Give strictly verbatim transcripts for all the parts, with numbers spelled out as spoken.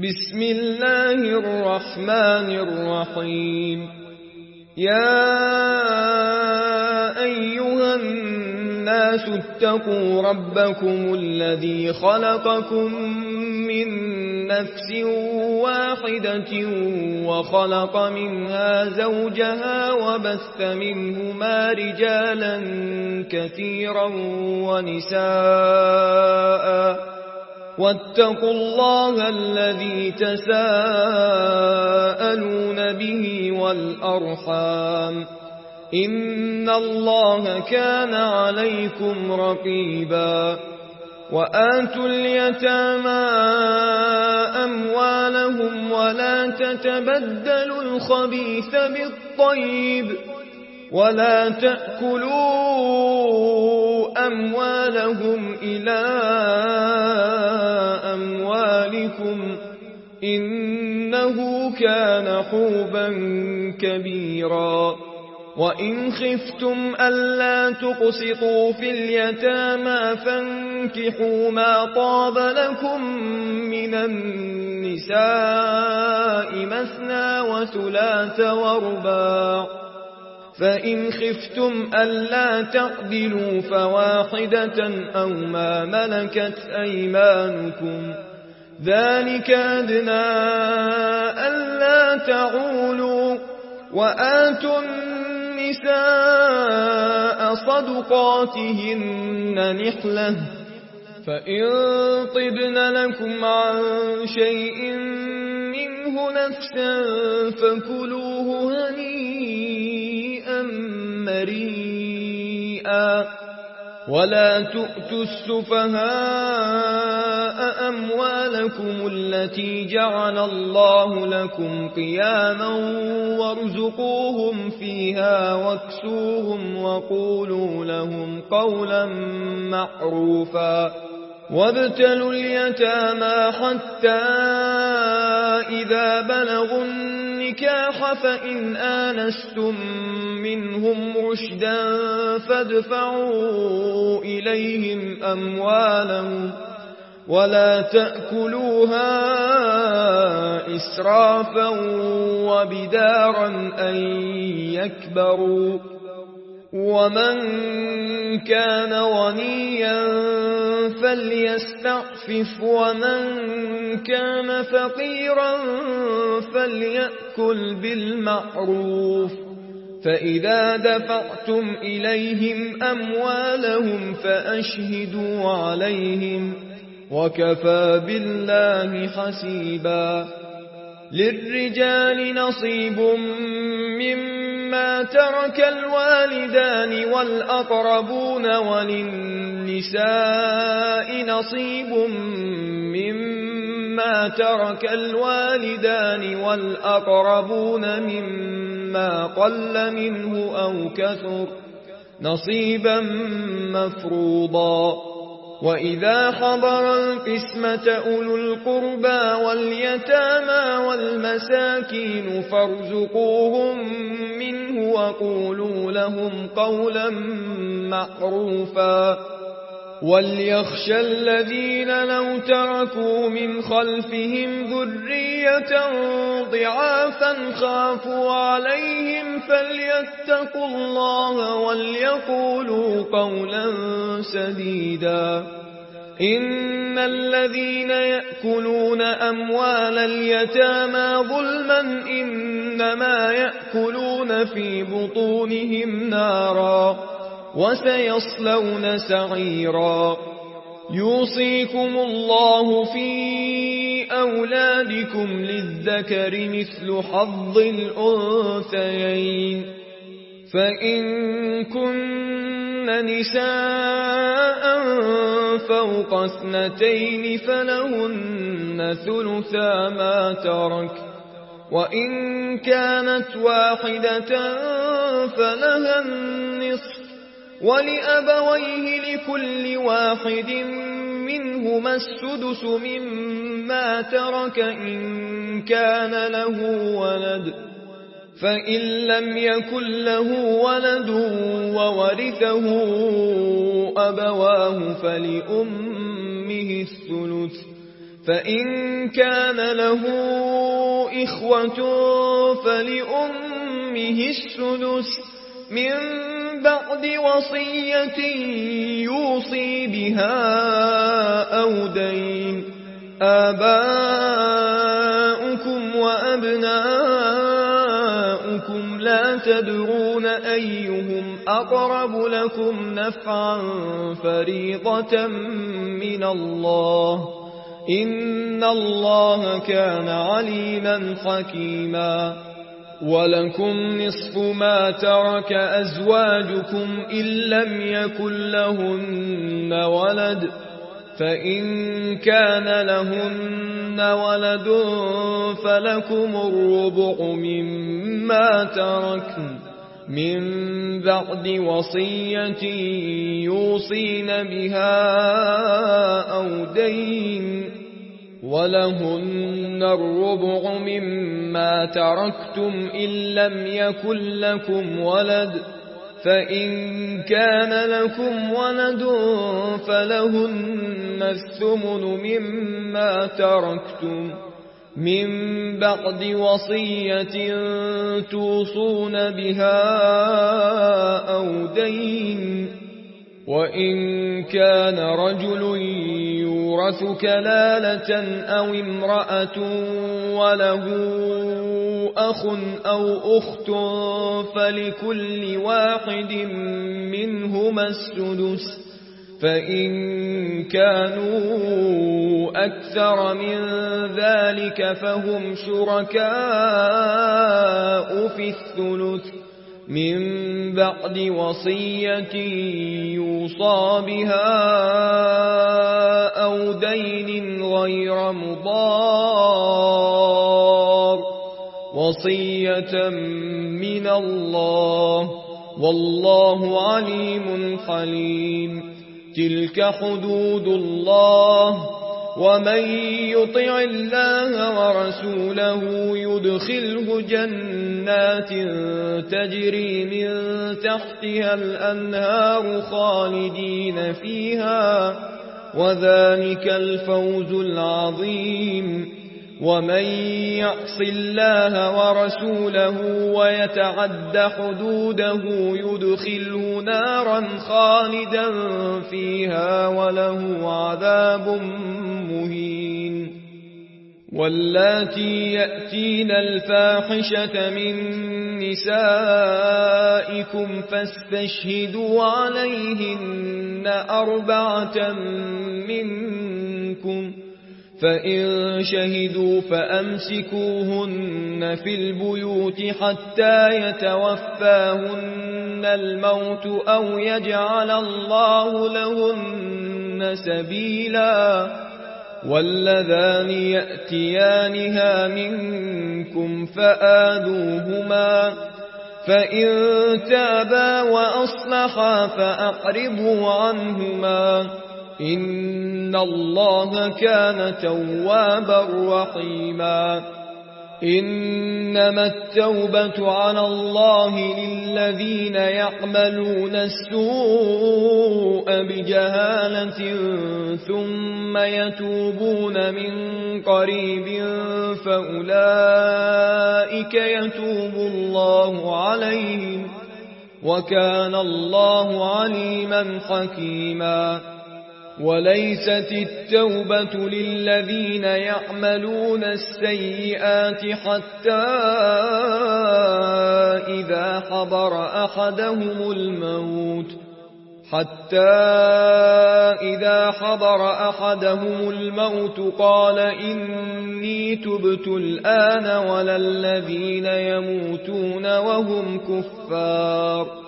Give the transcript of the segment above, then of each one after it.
بسم الله الرحمن الرحيم. يا أيها الناس اتقوا ربكم الذي خلقكم من نفس واحدة وخلق منها زوجها وبث منهما رجالا كثيرا ونساء واتقوا الله الذي تساءلون به والأرحام إن الله كان عليكم رقيبا. وآتوا اليتامى أموالهم ولا تتبدلوا الخبيث بالطيب ولا تأكلوا أموالهم إلى أموالكم إنه كان حوبا كبيرا. وإن خفتم ألا تقسطوا في اليتامى فانكحوا ما طاب لكم من النساء مثنى وثلاث ورباع، فإن خفتم ألا تعدلوا فواحدة أو ما ملكت أيمانكم ذلك أدنى ألا تعولوا. وآتوا النساء صدقاتهن نحلة فإن طبن لكم عن شيء منه نفسا فكلوه هنيئا مريئا. ولا تؤتوا السفهاء أموالكم التي جعل الله لكم قياما وارزقوهم فيها واكسوهم وقولوا لهم قولا معروفا. وابتلوا اليتامى حتى إذا بلغوا النكاح فإن آنستم منهم رشدا فادفعوا إليهم أموالهم ولا تأكلوها إسرافا وبدارا أن يكبروا. ومن كان غنيا فليستعفف ومن كان فقيرا فليأكل بالمعروف. فإذا دفعتم إليهم أموالهم فأشهدوا عليهم وكفى بالله حسيبا. للرجال نصيب مما ترك الوالدان والأقربون وللنساء نصيب مما ترك الوالدان والأقربون مما قل منه أو كثر نصيبا مفروضا. وإذا حضر القسمة أولو القربى واليتامى والمساكين فارزقوهم منه وقولوا لهم قولا معروفا. وليخشى الذين لو تركوا من خلفهم ذرية ضعافا خافوا عليهم فليتقوا الله وليقولوا قولا سديدا. إن الذين يأكلون أموال اليتامى ظلما إنما يأكلون في بطونهم نارا وسيصلون سعيرا. يوصيكم الله في أولادكم للذكر مثل حظ الأنثيين. فإن كن نساء فوق اثنتين فلهن ثلثا ما ترك، وإن كانت واحدة فلها النصف، ولأبويه لكل واحد منهما السدس مما ترك إن كان له ولد، فإن لم يكن له ولد وورثه أبواه فلأمه الثلث، فإن كان له إخوة فلأمه السدس من بعد وصية يوصي بها أو دين. آباؤكم وأبناؤكم لا تدرون أيهم أقرب لكم نفعا فريضة من الله إن الله كان عليما حكيما. ولكم نصف ما ترك أزواجكم إن لم يكن لهن ولد، فإن كان لهن ولد فلكم الربع مما تركن من بعد وصية يوصين بها أو دين. ولهن الربع مما تركتم إن لم يكن لكم ولد، فإن كان لكم ولد فلهن الثمن مما تركتم من بعد وصية توصون بها أو دين. وإن كان رجل يورث كلالة أو امرأة وله أخ أو أخت فلكل واحد منهما السدس، فإن كانوا أكثر من ذلك فهم شركاء في الثلث من بعد وصية يوصى بها أو دين غير مضار، وصية من الله والله عليم حليم. تلك حدود الله ومن يطع الله ورسوله يدخله جنات تجري من تحتها الأنهار خالدين فيها وذلك الفوز العظيم. ومن يعص الله ورسوله ويتعد حدوده يدخله نارا خالدا فيها وله عذاب مهين. واللاتي يأتين الفاحشة من نسائكم فاستشهدوا عليهن أربعة منكم، فإن شهدوا فأمسكوهن في البيوت حتى يتوفاهن الموت أو يجعل الله لهن سبيلا. واللذان يأتيانها منكم فآذوهما، فإن تابا وأصلحا فأقرضوا عنهما إن الله كان توابا رحيما. إنما التوبة على الله للذين يعملون السوء بجهالة ثم يتوبون من قريب فأولئك يتوب الله عليهم وكان الله عليما حكيما. وليست التوبة للذين يعملون السيئات حتى إذا حضر أحدهم الموت حتى إذا حضر أحدهم الموت قال إني تبت الآن ولا الذين يموتون وهم كفار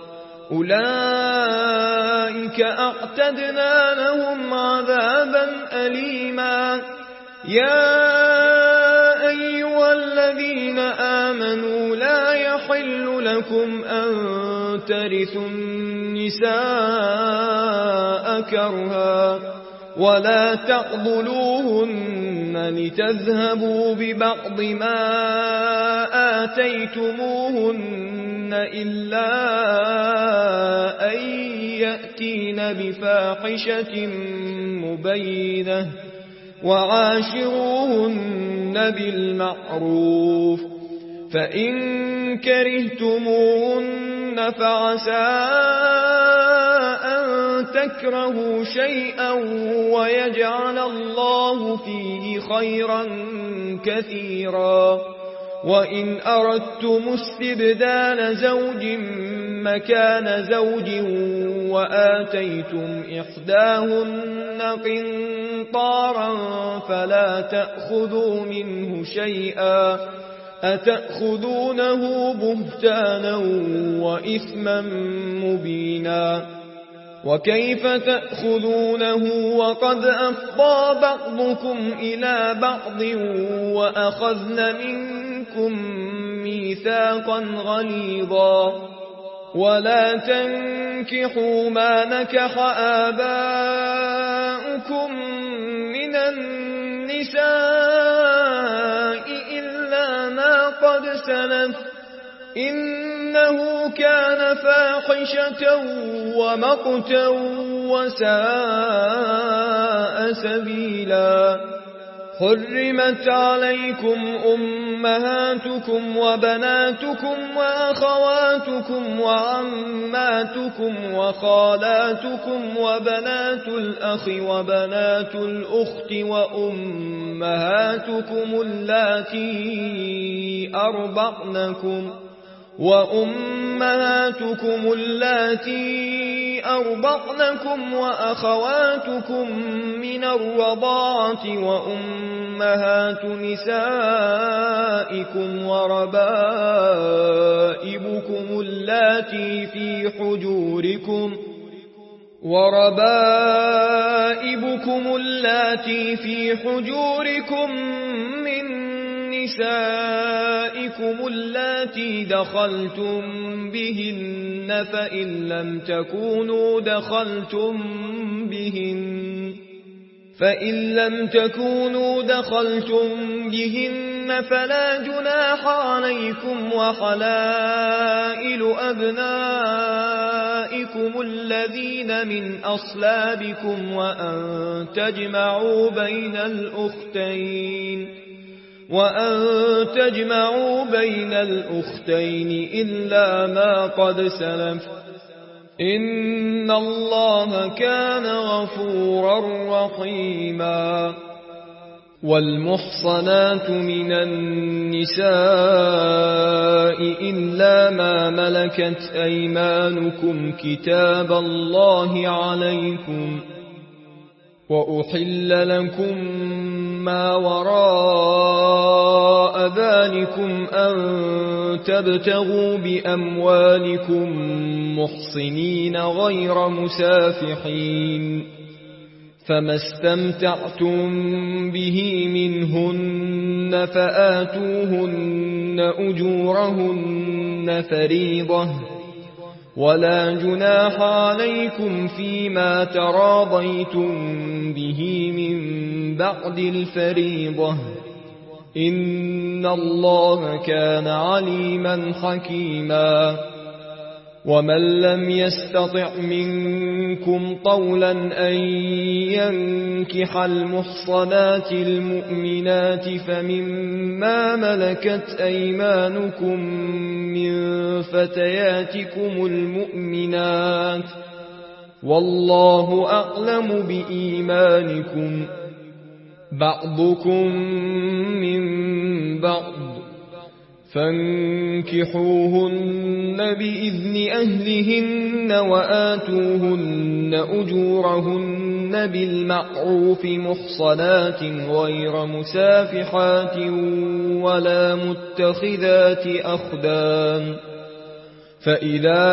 أولئك أعتدنا لهم عذابا أليما. يا أيها الذين آمنوا لا يحل لكم أن ترثوا النساء كرها ولا تعضلوهن لتذهبوا ببعض ما آتيتموهن إلا أن يأتين بفاحشة مبينة وعاشروهن بالمعروف فإن كرهتموهن فعسى أن تكرهوا شيئا ويجعل الله فيه خيرا كثيرا وإن أردتم استبدال زوج مكان زوج وآتيتم إحداهن قنطارا فلا تأخذوا منه شيئا أتأخذونه بهتانا وإثما مبينا وكيف تأخذونه وقد أفضى بعضكم إلى بعض وأخذن منكم ميثاقا غليظا ولا تنكحوا ما نكح آباؤكم من النساء إلا ما قد سلف إنه كان فاحشة ومقتا وساء سبيلا حرمت عليكم أمهاتكم وبناتكم وأخواتكم وعماتكم وخالاتكم وبنات الأخ وبنات الأخت وأمهاتكم اللاتي أرضعنكم وأمهاتكم اللاتي أرضعنكم وأخواتكم من الرضاعة وأمهات نسائكم وربائبكم اللاتي في حجوركم وربائبكم اللاتي في حجوركم من نسائكم اللاتي دخلتم بهن فإن لم تكونوا دخلتم بهن فإن لم تكونوا دخلتم بهن فلا جناح عليكم وحلائل أبنائكم الذين من أصلابكم وأن تجمعوا بين الأختين وأن تجمعوا بين الأختين إلا ما قد سلف إن الله كان غفورا رحيما والمحصنات من النساء إلا ما ملكت أيمانكم كتاب الله عليكم وأحل لكم ما وراء ذلكم أن تبتغوا بأموالكم محصنين غير مسافحين فما استمتعتم به منهن فآتوهن أجورهن فريضة ولا جناح عليكم فيما تراضيتم به من بعد الفريضة إن الله كان عليما حكيما ومن لم يستطع منكم طولا أن ينكح المحصنات المؤمنات فمما ملكت أيمانكم من فتياتكم المؤمنات والله أعلم بإيمانكم بعضكم من بعض فانكحوهن بإذن أهلهن وآتوهن أجورهن بالمعروف محصنات غير مسافحات ولا متخذات أخدان فإذا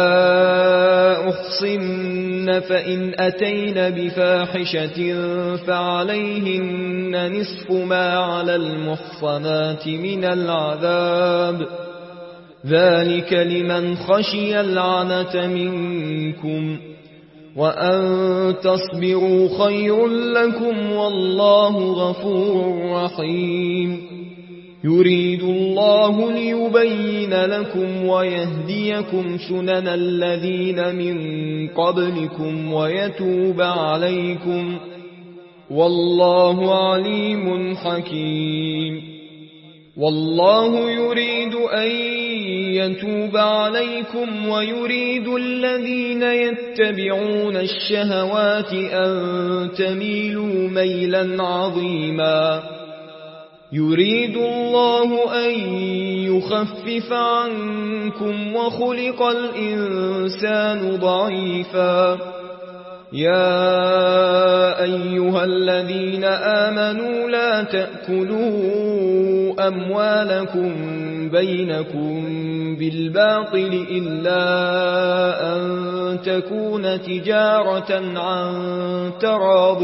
أحصن فإن أتين بفاحشة فعليهن نصف ما على المحصنات من العذاب ذلك لمن خشي العنة منكم وأن تصبروا خير لكم والله غفور رحيم يريد الله ليبين لكم ويهديكم سنن الذين من قبلكم ويتوب عليكم والله عليم حكيم. والله يريد أن يتوب عليكم ويريد الذين يتبعون الشهوات أن تميلوا ميلا عظيما. يريد الله أن يخفف عنكم وخلق الإنسان ضعيفا. يا أيها الذين آمنوا لا تأكلوا أموالكم بينكم بالباطل إلا أن تكون تجارة عن تراض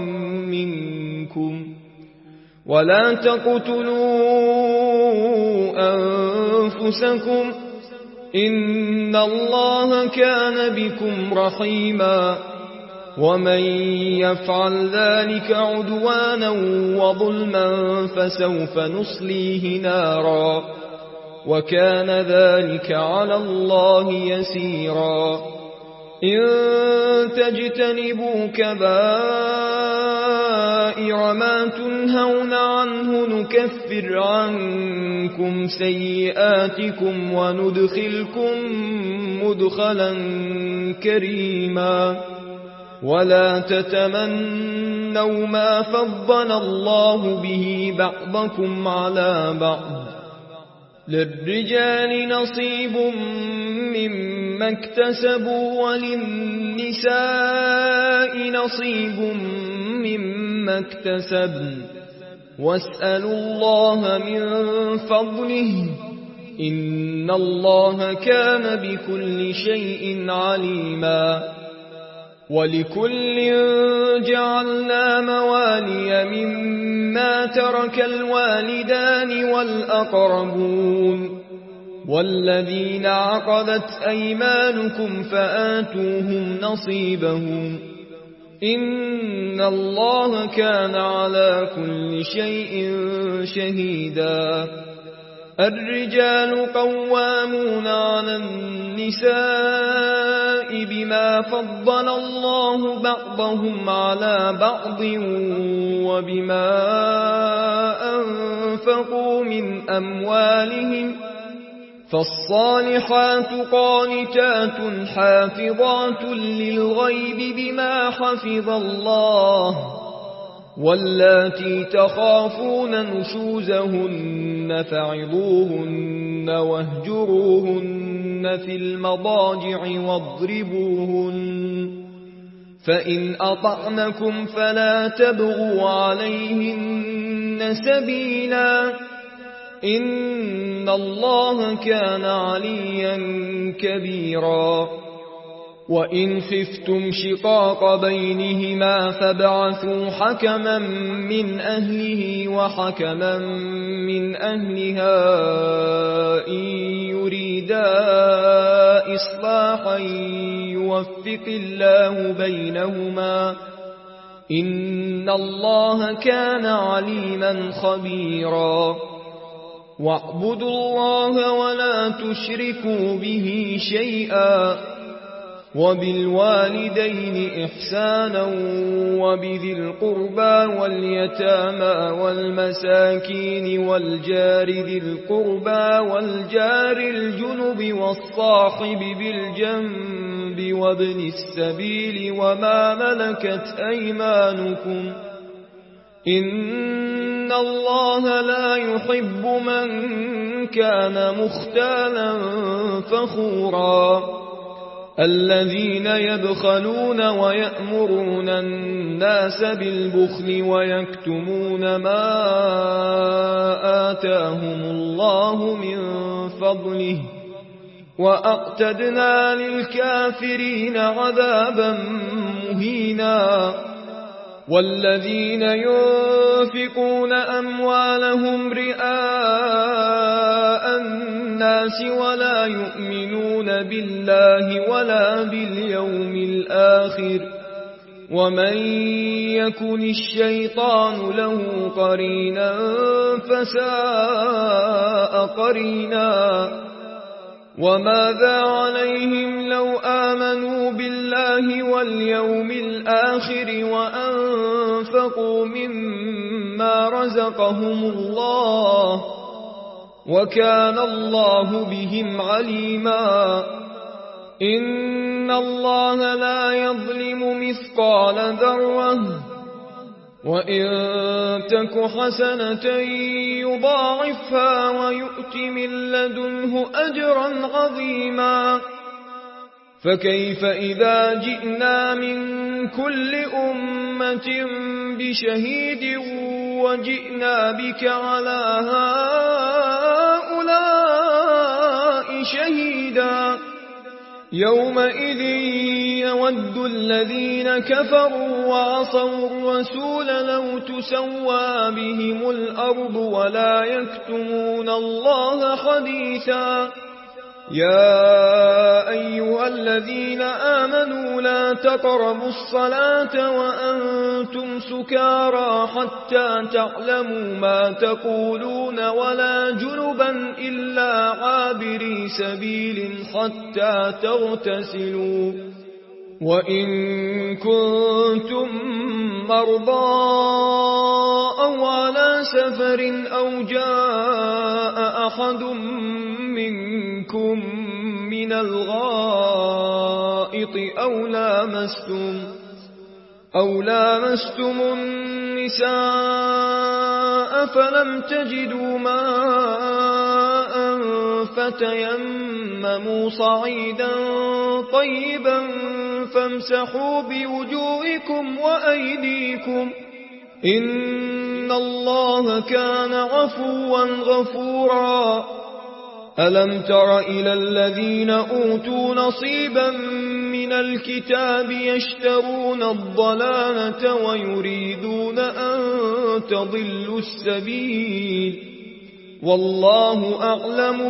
منكم ولا تقتلوا أنفسكم إن الله كان بكم رحيما. ومن يفعل ذلك عدوانا وظلما فسوف نصليه نارا وكان ذلك على الله يسيرا. إن تجتنبوا كبائر ما تنهون عنه نكفر عنكم سيئاتكم وندخلكم مدخلا كريما. ولا تتمنوا ما فضل الله به بعضكم على بعض. للرجال نصيب مما اكتسبوا وللنساء نصيب مما اكتسبن واسألوا الله من فضله إن الله كان بكل شيء عليما. ولكل جعلنا موالي مما ترك الوالدان والأقربون والذين عقدت أيمانكم فآتوهم نصيبهم إن الله كان على كل شيء شهيدا. الرجال قوامون على النساء بما فضل الله بعضهم على بعض وبما أنفقوا من أموالهم فالصالحات قانتات حافظات للغيب بما حفظ الله واللاتي تخافون نشوزهن فعظوهن واهجروهن في المضاجع واضربوهن فإن أطعنكم فلا تبغوا عليهن سبيلا إن الله كان عليا كبيرا. وإن خفتم شقاق بينهما فابعثوا حكما من أهله وحكما من أهلها إن يريدا إصلاحا يوفق الله بينهما إن الله كان عليما خبيرا. واعبدوا الله ولا تشركوا به شيئا وبالوالدين إحسانا وبذي القربى واليتامى والمساكين والجار ذي القربى والجار الجنب والصاحب بالجنب وابن السبيل وما ملكت أيمانكم إن الله لا يحب من كان مختالا فخورا. الذين يبخلون ويأمرون الناس بالبخل ويكتمون ما آتاهم الله من فضله وأعتدنا للكافرين عذابا مهينا. والذين ينفقون أموالهم رئاء الناس ولا يؤمنون بالله ولا باليوم الآخر ومن يكن الشيطان له قرينا فساء قرينا. وماذا عليهم لو آمنوا بالله واليوم الآخر وأنفقوا أنفقوا مما رزقهم الله وكان الله بهم عليما إن الله لا يظلم مثقال ذرة وإن تك حسنة يضاعفها ويؤت من لدنه أجرا عظيما فكيف إذا جئنا من كل أمة بشهيد وجئنا بك على هؤلاء شهيدا يومئذ يود الذين كفروا وعصوا الرسول لو تسوى بهم الأرض ولا يكتمون الله حديثا يا أيها الذين آمنوا لا تقربوا الصلاة وأنتم سكارى حتى تعلموا ما تقولون ولا جنبا إلا عابري سبيل حتى تغتسلوا وإن كنتم مرضى أو على سفر أو جاء أحد منكم من الغائط أو لامستم أو لامستم النساء فلم تجدوا ماء فتيمموا صعيدا طيبا فامسحوا بوجوهكم وأيديكم إن الله كان عفوا غفورا ألم تر إلى الذين أوتوا نصيبا من الكتاب يشترون الضلالة ويريدون أن تضلوا السبيل والله أعلم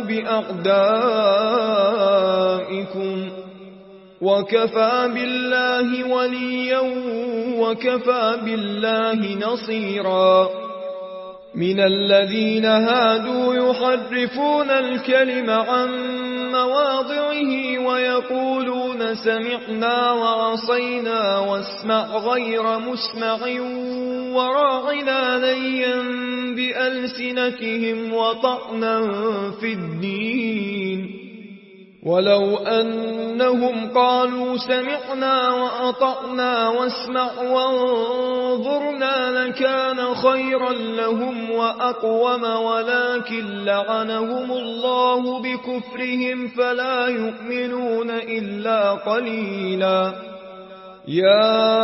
بأعدائكم وكفى بالله وليا وكفى بالله نصيرا من الذين هادوا يحرفون الكلم عن مواضعه ويقولون سمعنا وعصينا واسمع غير مسمع وراعنا ليا بألسنتهم وطعنا في الدين ولو أنهم قالوا سمعنا وأطعنا واسمع وانظرنا لكان خيرا لهم وأقوم ولكن لعنهم الله بكفرهم فلا يؤمنون إلا قليلا يا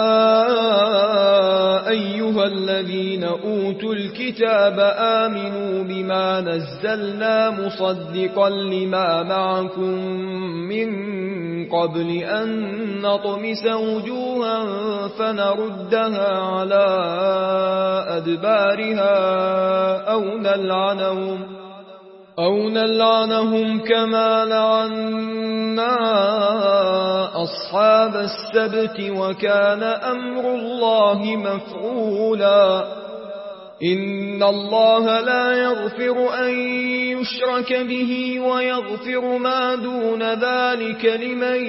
أيها الذين أوتوا الكتاب آمنوا بما نزلنا مصدقا لما معكم من قبل أن نطمس وجوها فنردها على أدبارها أو نلعنهم أو نلعنهم كما لعنا أصحاب السبت وكان أمر الله مفعولا إن الله لا يغفر أن يشرك به ويغفر ما دون ذلك لمن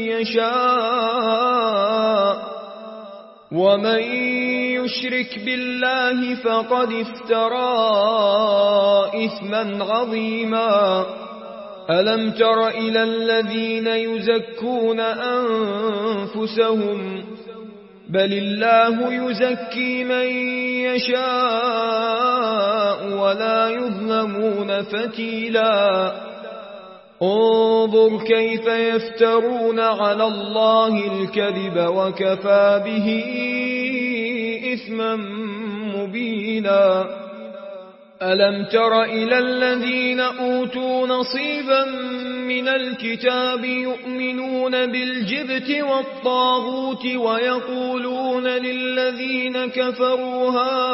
يشاء ومن يشرك بالله فقد افترى إثما عظيما ألم تر إلى الذين يزكون أنفسهم بل الله يزكي من يشاء ولا يظلمون فتيلا انظر كيف يفترون على الله الكذب وكفى به إثما مبينا ألم تر إلى الذين أوتوا نصيبا من الكتاب يؤمنون بالجبت والطاغوت ويقولون للذين كفروا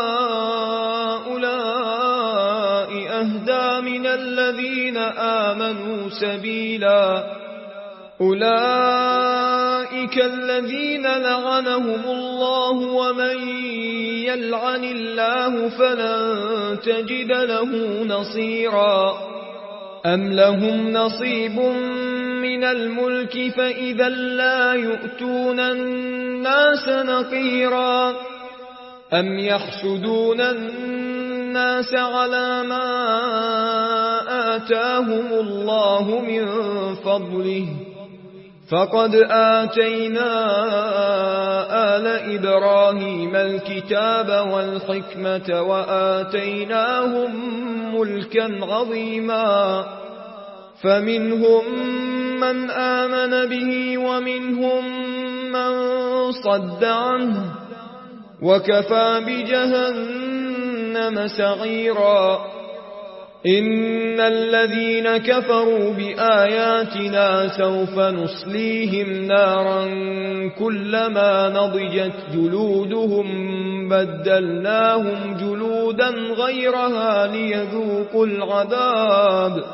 هؤلاء أهدى من الذين آمنوا سبيلا أولئك الذين لعنهم الله ومن يلعن الله فلن تجد له نصيرا أم لهم نصيب من الملك فإذا لا يؤتون الناس نقيرا أم يحسدون الناس على ما آتاهم الله من فضله فقد آتينا آل إبراهيم الكتاب والحكمة وآتيناهم ملكا عظيما فمنهم من آمن به ومنهم من صد عنه وكفى بجهنم سعيرا إن الذين كفروا بآياتنا سوف نصليهم نارا كلما نضجت جلودهم بدلناهم جلودا غيرها ليذوقوا العذاب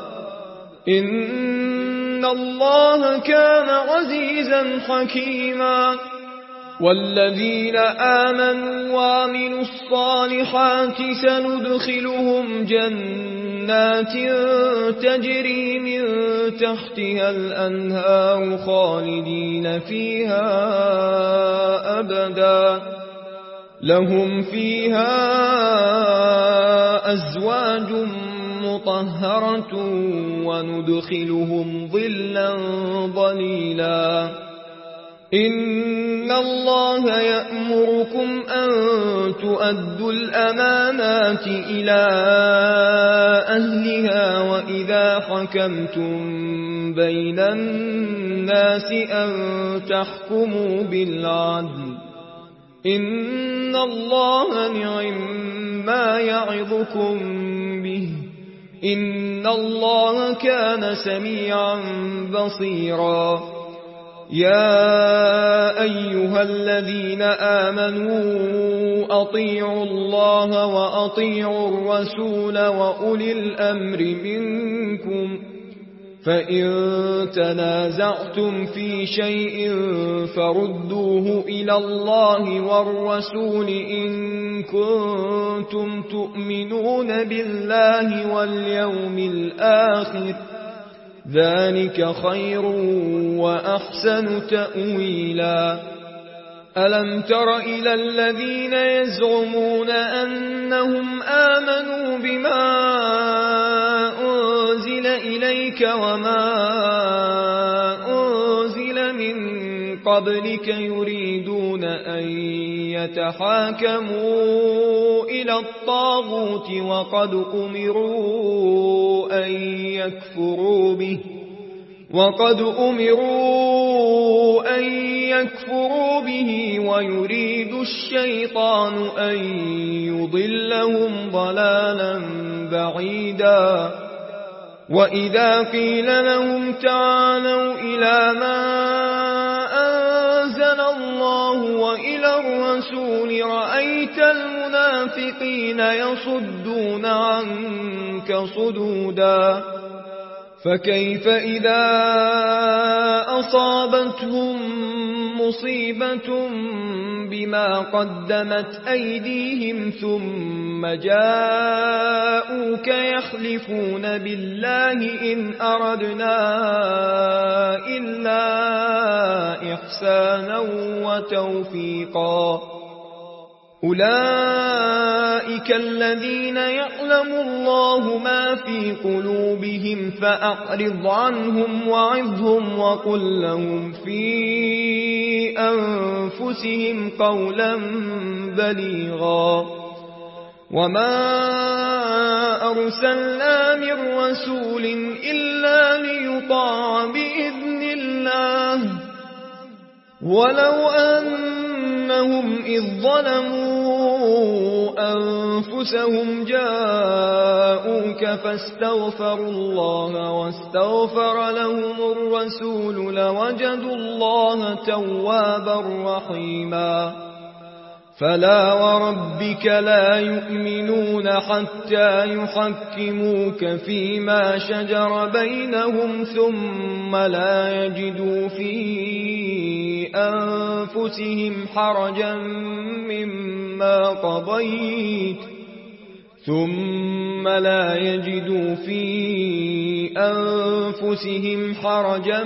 إن الله كان عزيزا حكيما والذين آمنوا وعملوا الصالحات سندخلهم جنات تجري من تحتها الأنهار خالدين فيها أبدا لهم فيها أزواج مطهرة وندخلهم ظلا ظليلا إن الله يأمركم أن تؤدوا الأمانات إلى أهلها وإذا حكمتم بين الناس أن تحكموا بالعدل إن الله نعم ما يعظكم به إن الله كان سميعا بصيرا يا أيها الذين آمنوا أطيعوا الله وأطيعوا الرسول وأولي الأمر منكم فإن تنازعتم في شيء فردوه إلى الله والرسول إن كنتم تؤمنون بالله واليوم الآخر ذلك خير وأحسن تأويلا ألم تر إلى الذين يزعمون أنهم آمنوا بما أنزل إليك وما أنزل من قبلك يريدون أن يتحاكموا إلى الطاغوت وقد أمروا أن يكفروا به وقد أمروا أن يكفروا به ويريد الشيطان أن يضلهم ضلالا بعيدا وإذا قيل لهم تعالوا إلى ما أنزل الله وإلى الرسول رأيت المنافقين يصدون عنك صدودا فكيف إذا أصابتهم مصيبة بما قدمت أيديهم ثم جاءوك يحلفون بالله إن أردنا إلا إحسانا وتوفيقا أولئك الذين يعلم الله ما في قلوبهم فأعرض عنهم وعظهم وقل لهم في أنفسهم قولا بليغا وما أرسلنا من رسول إلا ليطاع بإذن الله ولو أنهم إذ ظلموا أنفسهم جاءوك فاستغفروا الله واستغفر لهم الرسول لوجدوا الله توابا رحيما فلا وربك لا يؤمنون حتى يحكموك فيما شجر بينهم ثم لا يجدوا في أنفسهم حرجا مما قضيت ثم لا يجدوا في أنفسهم حرجا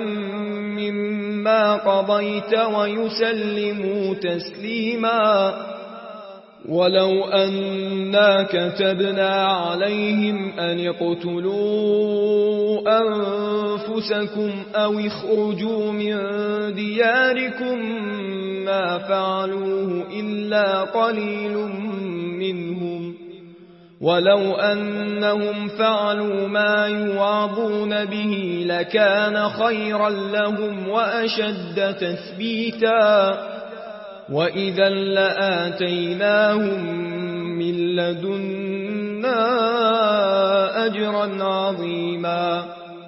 مما قضيت ويسلموا تسليما ولو أنا كتبنا عليهم أن اقتلوا أنفسكم أو اخرجوا من دياركم ما فعلوه إلا قليل منهم ولو أنهم فعلوا ما يوعظون به لكان خيرا لهم وأشد تثبيتا وإذا لآتيناهم من لدنا أجرا عظيما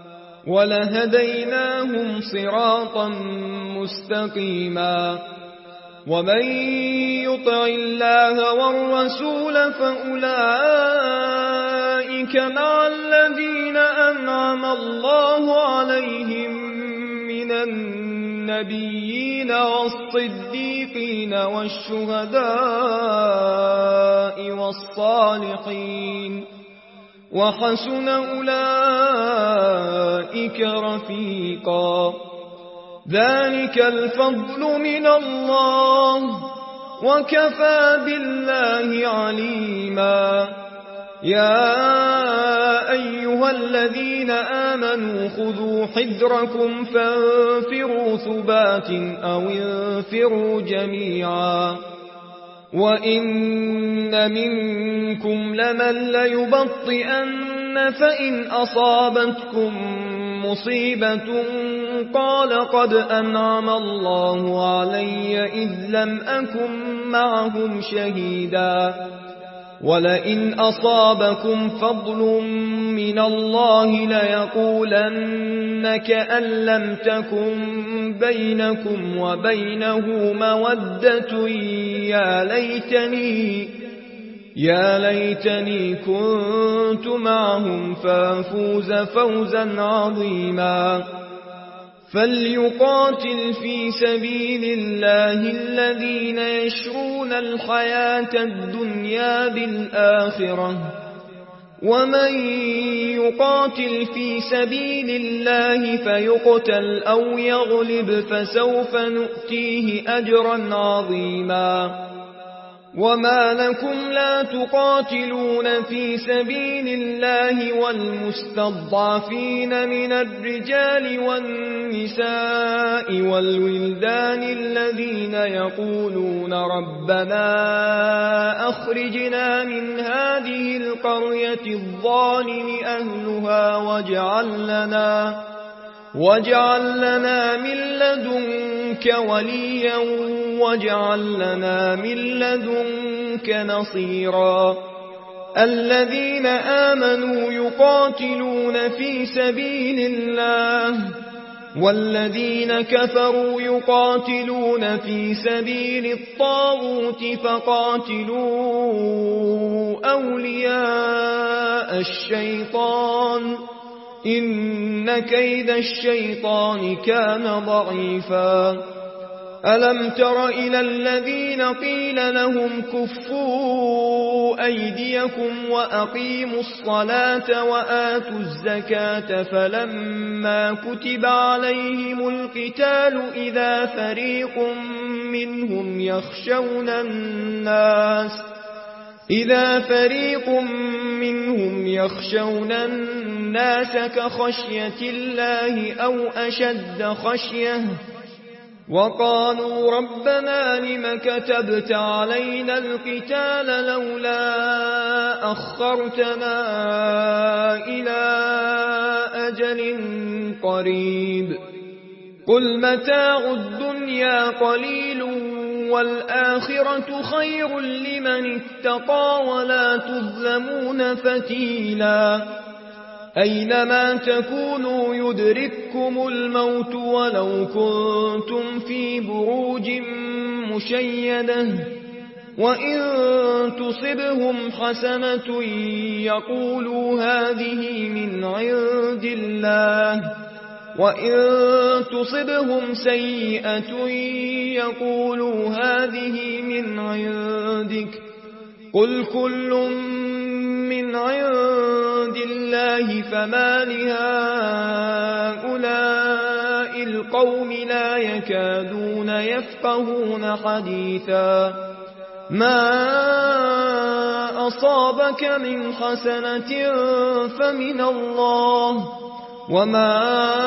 ولهديناهم صراطا مستقيما ومن يطع الله والرسول فأولئك مع الذين أنعم الله عليهم من النبيين والصديقين والشهداء والصالحين وحسن أولئك رفيقا ذلك الفضل من الله وكفى بالله عليما يا أيها الذين آمنوا خذوا حذركم فانفروا ثبات أو انفروا جميعا وإن منكم لمن ليبطئن فإن أصابتكم مصيبة قال قد أنعم الله علي إذ لم أكن معهم شهيدا ولئن أصابكم فضل من الله ليقولن كأن لم تكن بينكم وبينه مودة يا ليتني يا ليتني كنت معهم فافوز فوزا عظيما فليقاتل في سبيل الله الذين يشرون الحياة الدنيا بالآخرة ومن يقاتل في سبيل الله فيقتل أو يغلب فسوف نؤتيه أجرا عظيما وما لكم لا تقاتلون في سبيل الله والمستضعفين من الرجال والنساء والولدان الذين يقولون ربنا أخرجنا من هذه القرية الظالم أهلها واجعل لنا واجعل لنا من لدنك وليا واجعل لنا من لدنك نصيرا الذين آمنوا يقاتلون في سبيل الله والذين كفروا يقاتلون في سبيل الطاغوت فقاتلوا أولياء الشيطان إن كيد الشيطان كان ضعيفا ألم تر إلى الذين قيل لهم كفوا أيديكم وأقيموا الصلاة وآتوا الزكاة فلما كتب عليهم القتال إذا فريق منهم يخشون الناس إذا فريق منهم يخشون الناس كخشية الله أو أشد خشية وقالوا ربنا لم كتبت علينا القتال لولا أخرتنا إلى أجل قريب قل متاع الدنيا قليل والآخرة خير لمن اتقى ولا تظلمون فتيلا أينما تكونوا يدرككم الموت ولو كنتم في بروج مشيدة وإن تصبهم حسنة يقولوا هذه من عند الله وإن تصبهم سيئة يقولوا هذه من عندك قل كل من عند الله فما لهؤلاء القوم لا يكادون يفقهون حديثا ما أصابك من حسنة فمن الله وما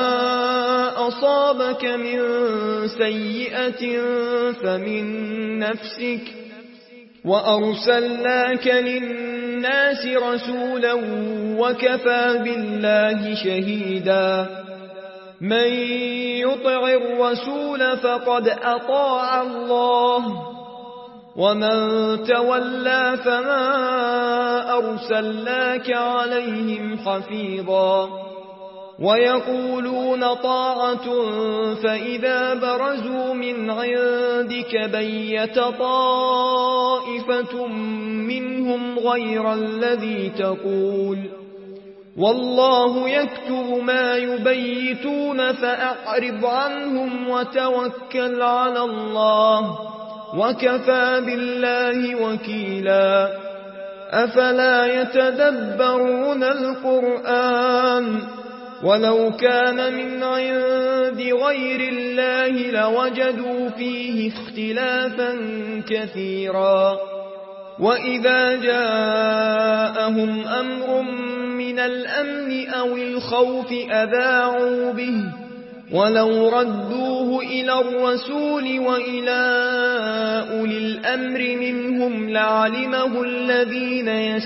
أصابك من سيئة فمن نفسك وأرسلناك للناس رسولا وكفى بالله شهيدا من يطع الرسول فقد أطاع الله ومن تولى فما أرسلناك عليهم حفيظا ويقولون طاعة فإذا برزوا من عندك بيت طائفة منهم غير الذي تقول والله يكتب ما يبيتون فأعرض عنهم وتوكل على الله وكفى بالله وكيلا أفلا يتدبرون القرآن ولو كان من عند غير الله لوجدوا فيه اختلافا كثيرا وإذا جاءهم أمر من الأمن أو الخوف أذاعوا به ولو ردوه إلى الرسول وإلى أولي الأمر منهم لعلمه الذين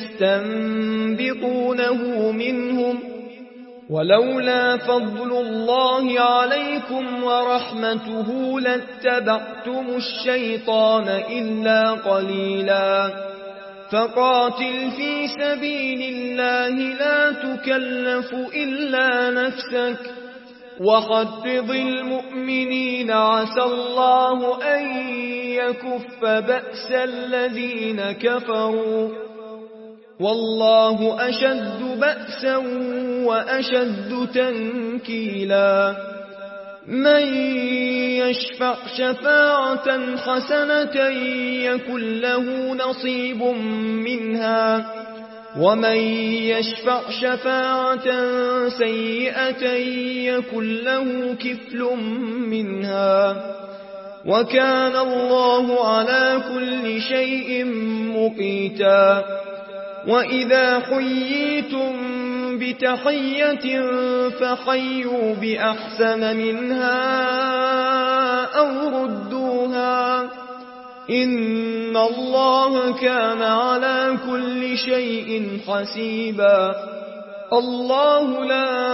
يستنبطونه منهم ولولا فضل الله عليكم ورحمته لاتبعتم الشيطان إلا قليلا فقاتل في سبيل الله لا تكلف إلا نفسك وحرض المؤمنين عسى الله أن يكف بأس الذين كفروا والله أشد بأسا وأشد تنكيلا من يشفع شفاعة حسنة يكن له نصيب منها ومن يشفع شفاعة سيئة يكن له كفل منها وكان الله على كل شيء مقيتا وإذا حييتم بتحية فحيوا بأحسن منها أو ردوها إن الله كان على كل شيء حسيبا الله لا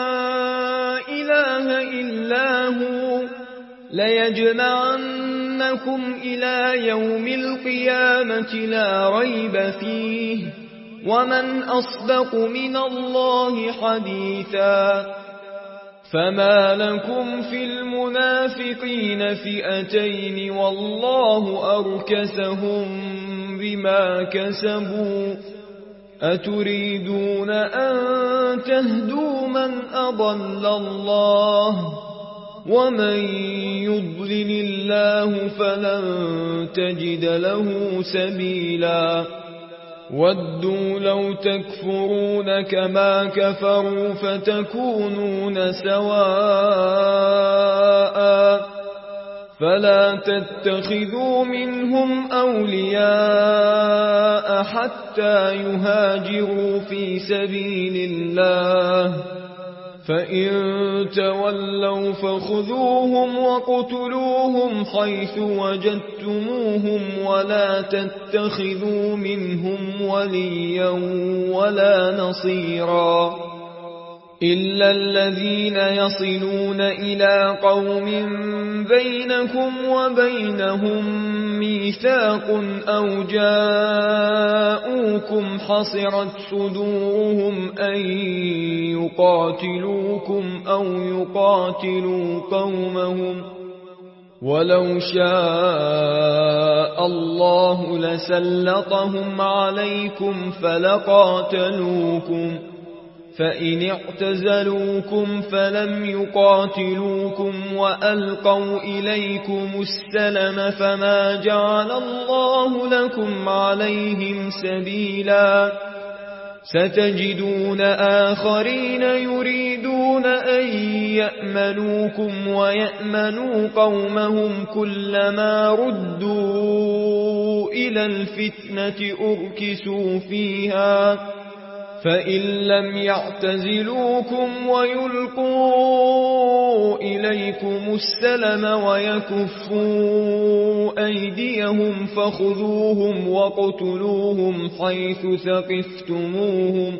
إله إلا هو ليجمعنكم إلى يوم القيامة لا ريب فيه ومن أصدق من الله حديثا فما لكم في المنافقين فئتين والله أركسهم بما كسبوا أتريدون أن تهدوا من أضل الله ومن يضلل الله فلن تجد له سبيلا ودوا لو تكفرون كما كفروا فتكونون سواء فلا تتخذوا منهم أولياء حتى يهاجروا في سبيل الله فإن تولوا فخذوهم وقتلوهم حيث وجدتموهم ولا تتخذوا منهم وليا ولا نصيرا إلا الذين يصلون إلى قوم بينكم وبينهم ميثاق أو جاءوكم حصرت صدورهم أن يقاتلوكم أو يقاتلوا قومهم ولو شاء الله لسلطهم عليكم فلقاتلوكم فإن اعتزلوكم فلم يقاتلوكم وألقوا إليكم السلم فما جعل الله لكم عليهم سبيلا ستجدون آخرين يريدون أن يأمنوكم ويأمنوا قومهم كلما ردوا إلى الفتنة أركسوا فيها فإن لم يعتزلوكم ويلقوا إليكم السلم ويكفوا أيديهم فخذوهم وقتلوهم حيث ثقفتموهم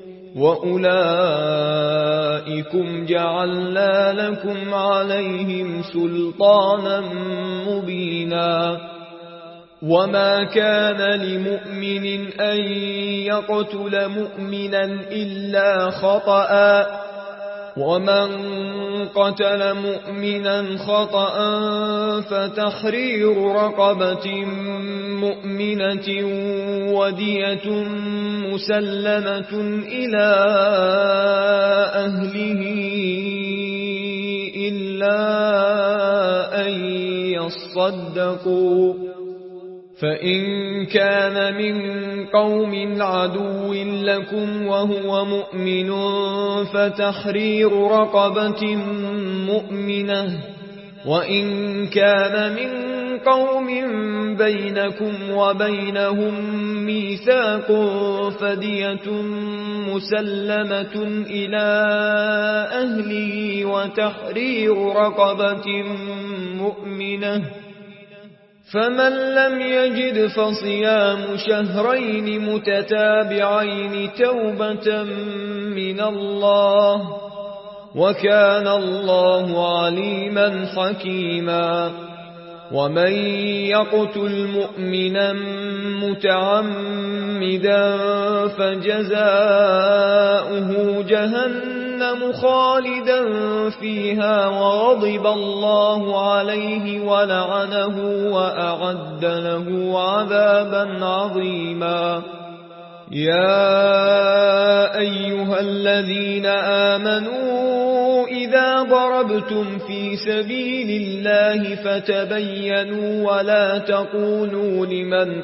وأولئكم جعلنا لكم عليهم سلطانا مبينا وما كان لمؤمن أن يقتل مؤمنا إلا خطأ ومن قتل مؤمنا خطأ فتحرير رقبة مؤمنة ودية مسلمة إلى أهله إلا أن يصدقوا فإن كان من قوم عدو لكم وهو مؤمن فتحرير رقبة مؤمنة وإن كان من قوم بينكم وبينهم ميثاق فدية مسلمة إلى أهله وتحرير رقبة مؤمنة فمن لم يجد فصيام شهرين متتابعين توبة من الله وكان الله عليما حكيما ومن يقتل مؤمنا متعمدا فجزاؤه جهنم خالدا فيها وغضب الله عليه ولعنه وأعد له عذابا عظيما يا أيها الذين آمنوا إذا ضربتم في سبيل الله فتبينوا ولا تقولوا لمن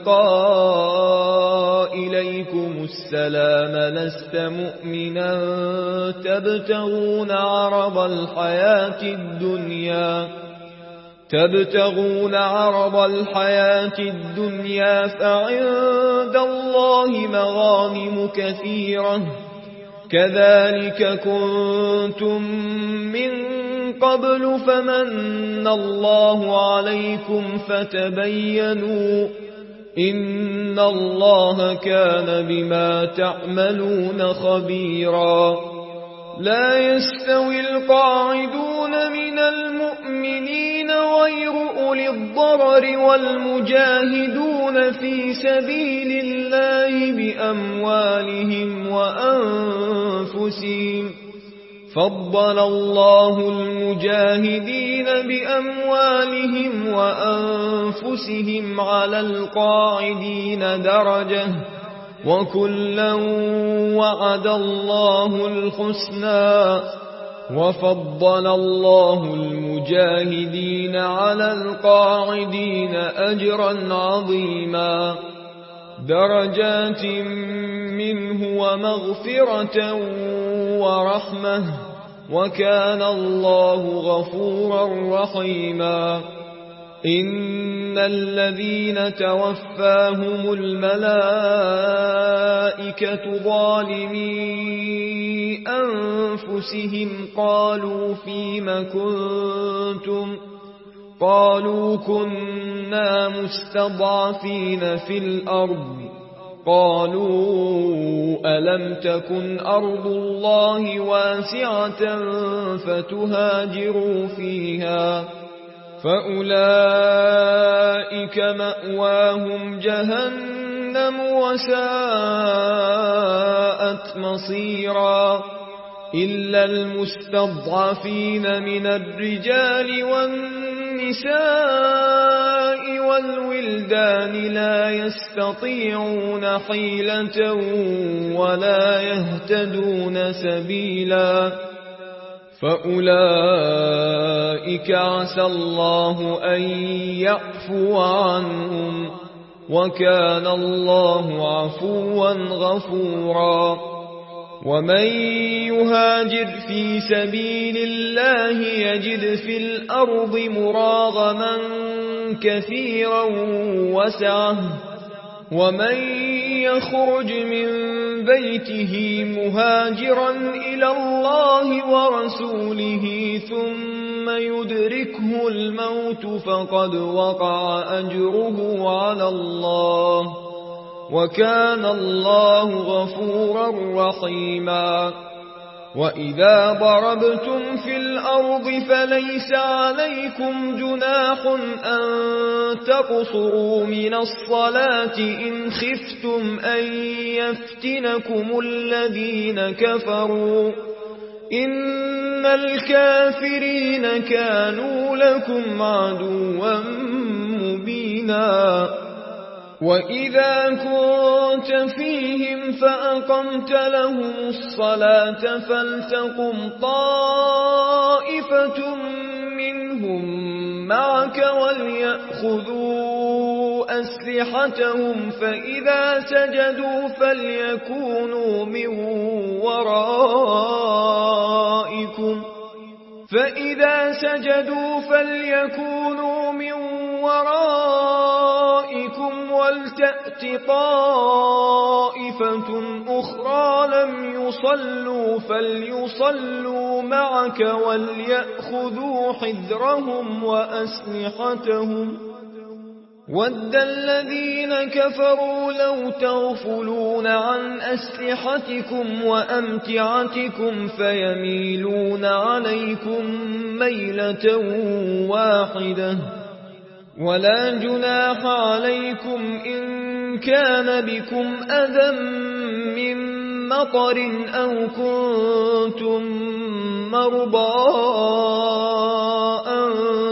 ألقى إليكم السلام لست مؤمنا تبتغون عرض الحياة الدنيا تبتغون عرض الحياة الدنيا فعند الله مغانم كثيرة كذلك كنتم من قبل فمن الله عليكم فتبينوا إن الله كان بما تعملون خبيرا لا يستوي القاعدون من المؤمنين غير أولي الضرر والمجاهدون في سبيل الله بأموالهم وأنفسهم فضل الله المجاهدين بأموالهم وأنفسهم على القاعدين درجة وكلا وعد الله الحسنى وفضل الله المجاهدين على القاعدين أجرا عظيما درجات منه ومغفرة ورحمة وكان الله غفورا رحيما إن الذين توفاهم الملائكة ظالمي أنفسهم قالوا فيم كنتم قالوا كنا مستضعفين في الأرض قالوا ألم تكن أرض الله واسعة فتهاجروا فيها فأولئك مأواهم جهنم وساءت مصيرا إلا المستضعفين من الرجال والنساء والولدان لا يستطيعون حيلة ولا يهتدون سبيلا فأولئك عسى الله أن يعفو عنهم وكان الله عفوا غفورا ومن يهاجر في سبيل الله يجد في الأرض مراغما كثيرا وسعه ومن يخرج من بيته مهاجرا إلى الله ورسوله ثم يدركه الموت فقد وقع أجره على الله وكان الله غفورا رحيما وإذا ضربتم في الأرض فليس عليكم جناح أن تقصروا من الصلاة إن خفتم أن يفتنكم الذين كفروا إن الكافرين كانوا لكم عدوا مبينا وإذا كنت فيهم فأقمت لهم الصلاة فلتقم طائفة منهم معك وليأخذوا أسلحتهم فإذا سجدوا فليكونوا من ورائكم فإذا سجدوا فليكونوا من ورائكم ولتأت طائفة أخرى لم يصلوا فليصلوا معك وليأخذوا حذرهم وأسلحتهم ود الذين كفروا لو تغفلون عن أسلحتكم وأمتعتكم فيميلون عليكم ميلة واحدة ولا جناح عليكم إن كان بكم أذى من مطر أو كنتم مرضى أن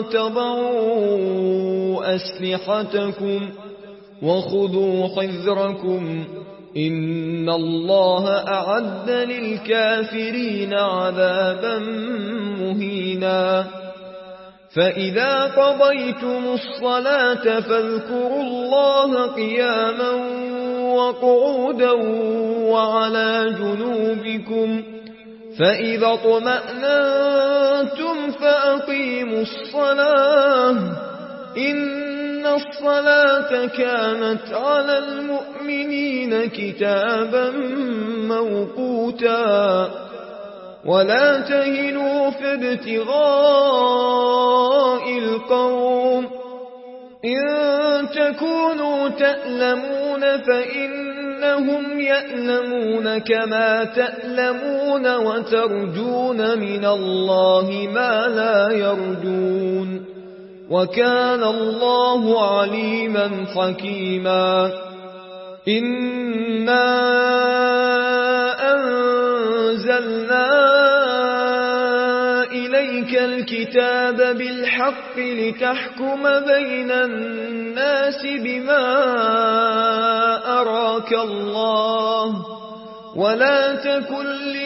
تضعوا أسلحتكم وخذوا حذركم إن الله أعد للكافرين عذابا مهينا فإذا قضيتم الصلاة فاذكروا الله قياما وقعودا وعلى جنوبكم فإذا اطمأننتم فأقيموا الصلاة إن الصلاة كانت على المؤمنين كتابا موقوتا ولا تهنوا في ابتغاء القوم إن تكونوا تألمون فإنهم يألمون كما تألمون وترجون من الله ما لا يرجون وكان الله عليما حكيما إنا أنزلنا إليك الكتاب بالحق لتحكم بين الناس بما أراك الله ولا تكن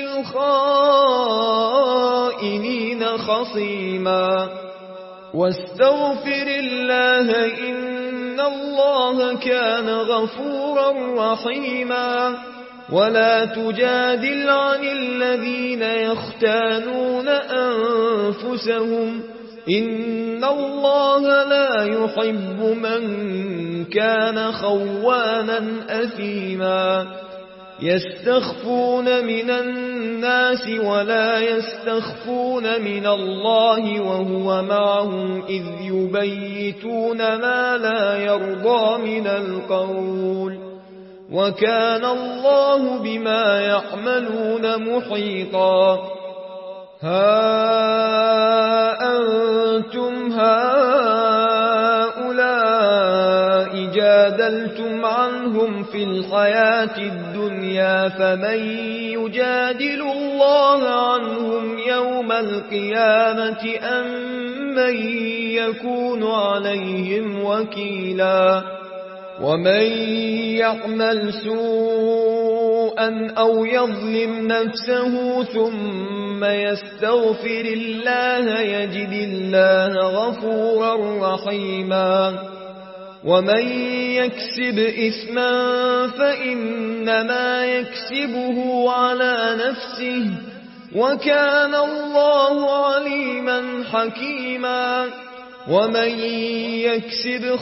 للخائنين خصيما واستغفر الله إن الله كان غفورا رحيما ولا تجادل عن الذين يختانون أنفسهم إن الله لا يحب من كان خوانا أثيما يستخفون من الناس ولا يستخفون من الله وهو معهم إذ يبيتون ما لا يرضى من القول وكان الله بما يعملون محيطا ها أنتم هؤلاء جادلتم عنهم في الحياة الدنيا فمن يجادل الله عنهم يوم القيامة أم من يكون عليهم وكيلا ومن يعمل سوءا أو يظلم نفسه ثم يستغفر الله يجد الله غفورا رحيما ومن يكسب إثما فإنما يكسبه على نفسه وكان الله عليما حكيما ومن يكسب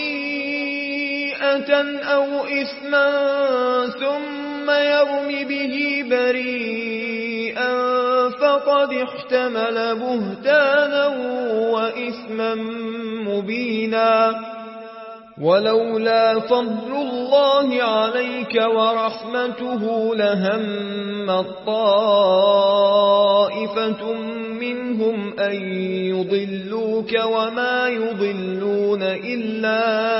خطيئة أو إثما ثم يرم به بريئا فقد احتمل بهتانا وإثما مبينا. ولولا فضل الله عليك ورحمته لهم طائفة منهم أن يضلوك وما يضلون إلا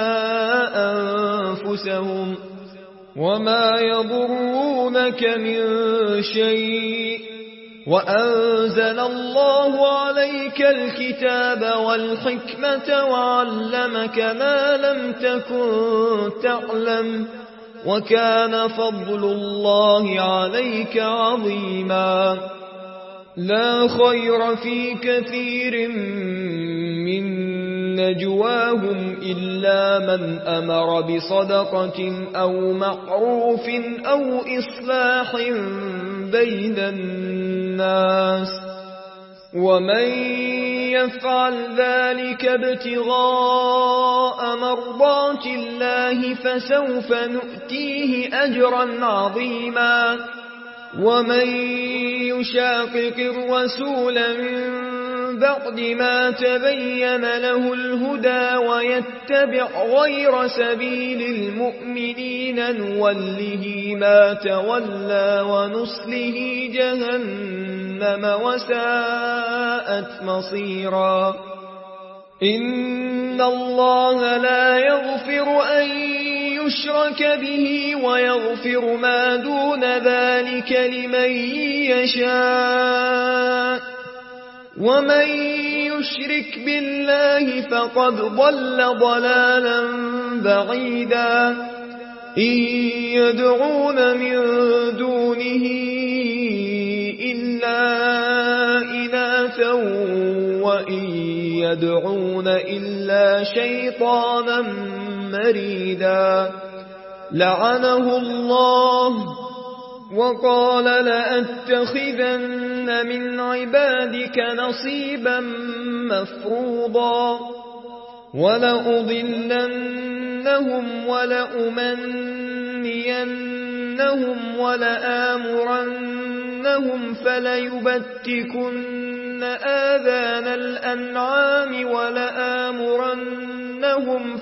أنفسهم وما يضرونك من شيء وأنزل الله عليك الكتاب والحكمة وعلمك ما لم تكن تعلم وكان فضل الله عليك عظيما. لا خير في كثير من نجواهم إلا من أمر بصدقة أو معروف أو إصلاح بين الناس ومن يفعل ذلك ابتغاء مرضات الله فسوف نؤتيه أجرا عظيما. ومن يشاقق الرسول من بعد ما تبين له الهدى ويتبع غير سبيل المؤمنين نوله ما تولى ونصله جهنم وساءت مصيرا. إن الله لا يغفر أن يشرك به ويغفر ما دون ذلك لمن يشاء ومن يشرك بالله فقد ضل ضلالا بعيدا. إن يدعون من دونه إلا إناثا وإن يدعون إلا شيطانا مريدا. لعنه الله وقال لأتخذن من عبادك نصيبا مفروضا ولأضلنهم ولأمنينهم ولآمرنهم فليبتكن آذان الأنعام ولآمرنهم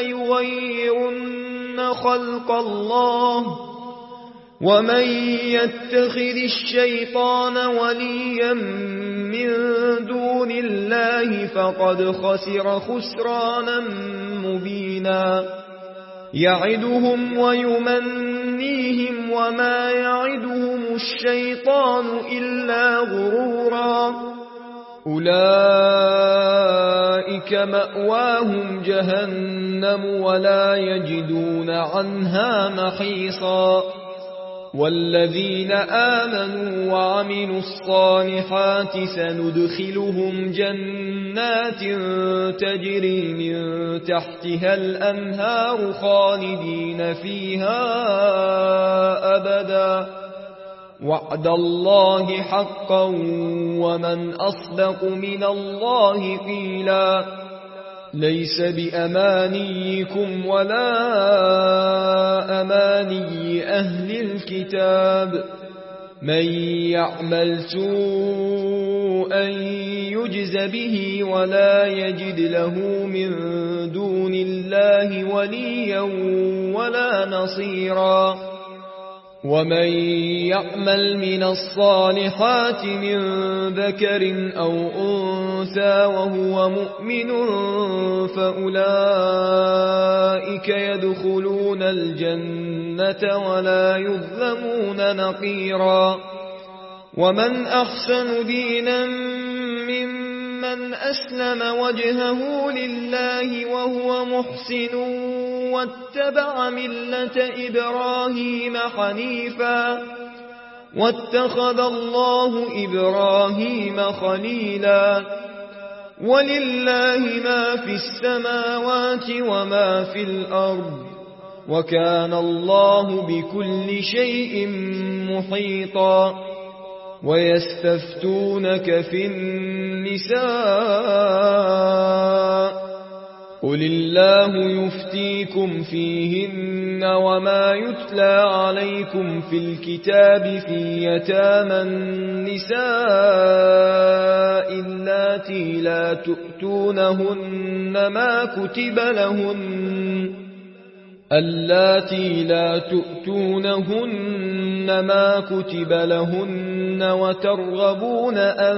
فليغيرن خلق الله ومن يتخذ الشيطان وليا من دون الله فقد خسر خسرانا مبينا. يعدهم ويمنيهم وما يعدهم الشيطان إلا غرورا. أولئك مأواهم جهنم ولا يجدون عنها محيصا. والذين آمنوا وعملوا الصالحات سندخلهم جنات تجري من تحتها الأنهار خالدين فيها أبدا وعد الله حقا ومن أصدق من الله قيلا. ليس بأمانيكم ولا أماني أهل الكتاب من يعمل سوءا يجز به ولا يجد له من دون الله وليا ولا نصيرا. ومن يعمل من الصالحات من ذكر أو أنثى وهو مؤمن فأولئك يدخلون الجنة ولا يظلمون نقيرا. ومن أحسن دينا ممن أسلم وجهه لله وهو محسن واتبع ملة إبراهيم حنيفا واتخذ الله إبراهيم خليلا. ولله ما في السماوات وما في الأرض وكان الله بكل شيء محيطا. ويستفتونك في النساء قل الله يفتيكم فيهن وما يتلى عليكم في الكتاب في يتامى النساء اللاتي لا تؤتونهن ما كتب لهن اللاتي لا تؤتونهن ما كتب لهن وترغبون أن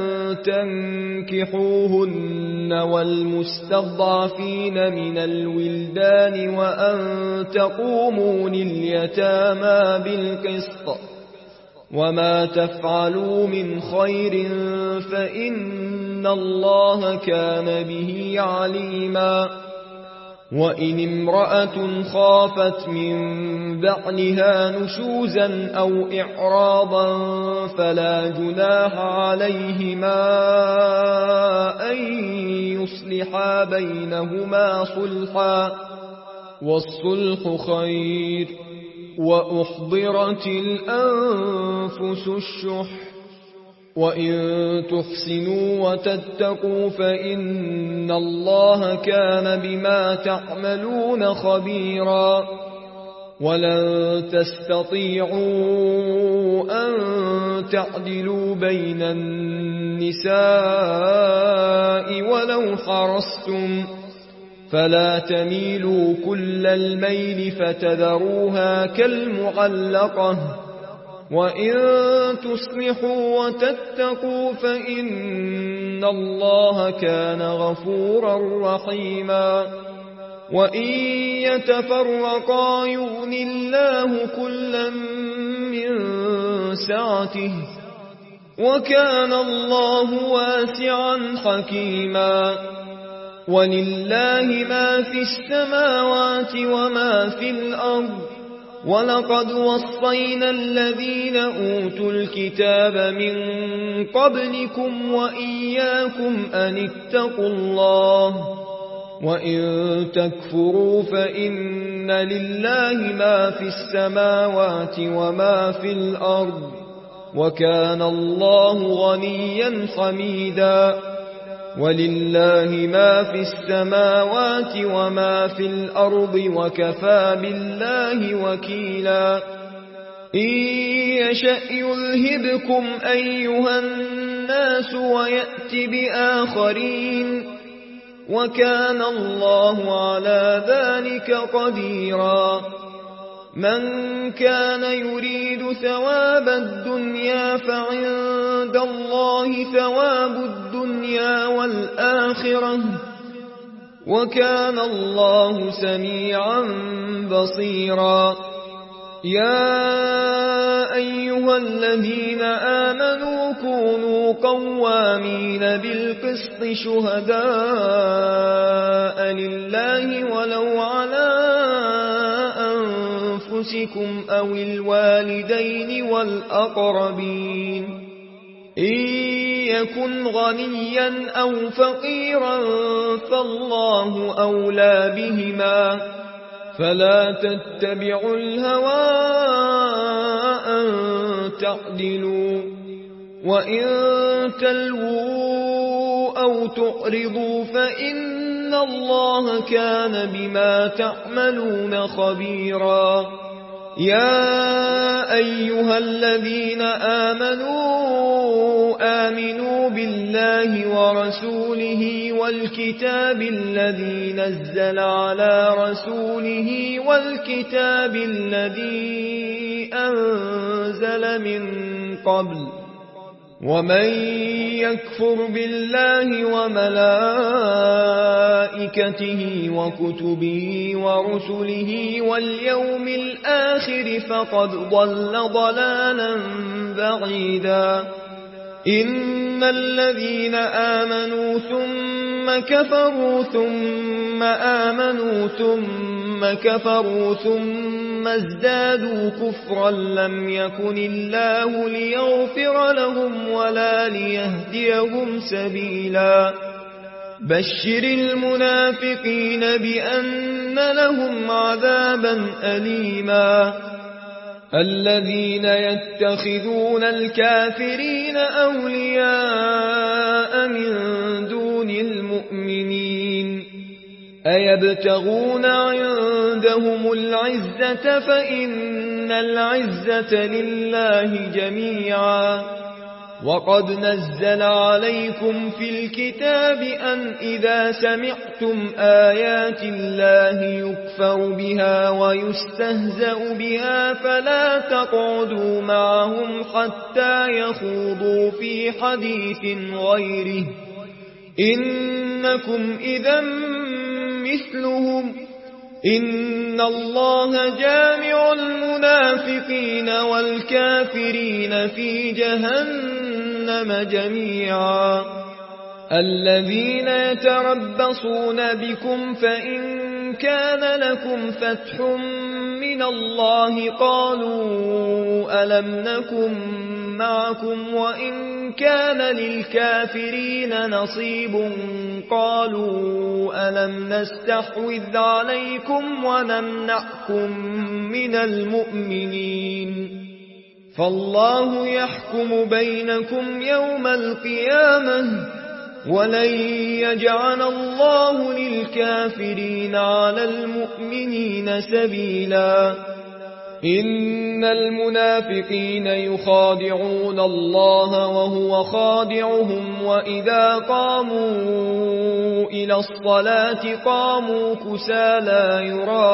تنكحوهن والمستضعفين من الولدان وأن تقوموا لليتامى بالقسط وما تفعلوا من خير فإن الله كان به عليما وإن امرأة خافت من بعلها نشوزا أو إعراضا فلا جناح عليهما أن يصلحا بينهما صلحا والصلح خير وأحضرت الأنفس الشح وإن تحسنوا وتتقوا فإن الله كان بما تعملون خبيرا ولن تستطيعوا أن تعدلوا بين النساء ولو حرصتم فلا تميلوا كل الميل فتذروها كالمعلقة وإن تصلحوا وتتقوا فإن الله كان غفورا رحيما وإن يتفرقا يغن الله كلا من سعته وكان الله واسعا حكيما ولله ما في السماوات وما في الأرض ولقد وصينا الذين أوتوا الكتاب من قبلكم وإياكم أن اتقوا الله وإن تكفروا فإن لله ما في السماوات وما في الأرض وكان الله غنيا حميدا ولله ما في السماوات وما في الأرض وكفى بالله وكيلا إن يشأ يذهبكم أيها الناس ويأت بآخرين وكان الله على ذلك قديرا من كان يريد ثواب الدنيا فعند الله ثواب الدنيا والآخرة وكان الله سميعا بصيرا يا أيها الذين آمنوا كونوا قوامين بالقسط شهداء لله ولو على أنفسكم أو الوالدين والأقربين إن يكن غنيا أو فقيرا فالله أولى بهما فلا تتبعوا الهوى أن تعدلوا وإن تلووا أو تعرضوا فإن الله كان بما تعملون خبيرا يا أيها الذين آمنوا آمنوا بالله ورسوله والكتاب الذي نزل على رسوله والكتاب الذي أنزل من قبل ومن يكفر بالله وملائكته وكتبه ورسله واليوم الآخر فقد ضل ضلالا بعيدا إن الذين آمنوا ثم كفروا ثم آمنوا ثم كفروا ثم ازدادوا كفرا لم يكن الله ليغفر لهم ولا ليهديهم سبيلا بشر المنافقين بأن لهم عذابا أليما الذين يتخذون الكافرين أولياء من دون المؤمنين أيبتغون عندهم العزة فإن العزة لله جميعا وقد نزل عليكم في الكتاب أن إذا سمعتم آيات الله يكفر بها ويستهزأ بها فلا تقعدوا معهم حتى يخوضوا في حديث غيره إنكم إذا مثلهم إن الله جامع المنافقين والكافرين في جهنم جميعا الذين يتربصون بكم فإن كان لكم فتح من الله قالوا ألم نكن معكم وإن كان للكافرين نصيب قالوا ألم نستحوذ عليكم ونمنعكم من المؤمنين فالله يحكم بينكم يوم القيامة ولن يجعل الله للكافرين على المؤمنين سبيلا إن المنافقين يخادعون الله وهو خادعهم وإذا قاموا إلى الصلاة قاموا كسالى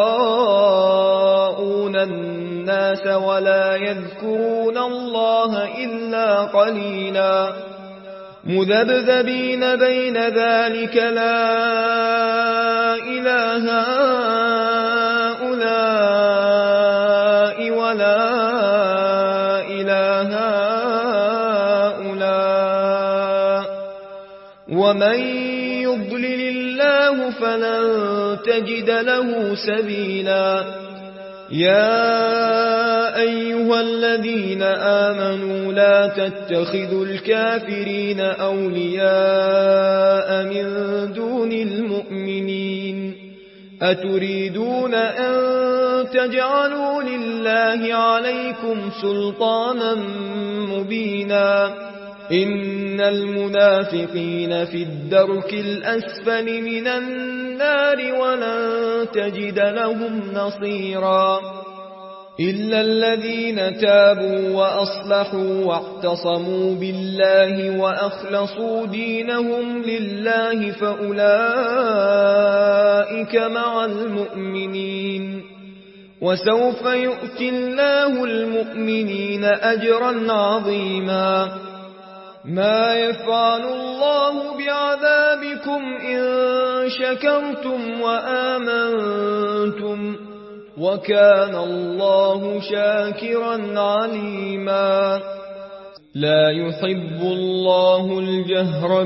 يراءون الناس ولا يذكرون الله إلا قليلا مذبذبين بين ذلك لا إله هؤلاء ولا إله هؤلاء ومن يضلل الله فلن تجد له سبيلا يا أيها الذين آمنوا لا تتخذوا الكافرين أولياء من دون المؤمنين أتريدون أن تجعلوا لله عليكم سلطانا مبينا إن المنافقين في الدرك الأسفل من النار ولن تجد لهم نصيرا إلا الذين تابوا وأصلحوا واعتصموا بالله وأخلصوا دينهم لله فأولئك مع المؤمنين وسوف يؤتي الله المؤمنين أجرا عظيما ما يفعل الله بعذابكم إن شكرتم وآمنتم وكان الله شاكرا عليما لا يحب الله الجهر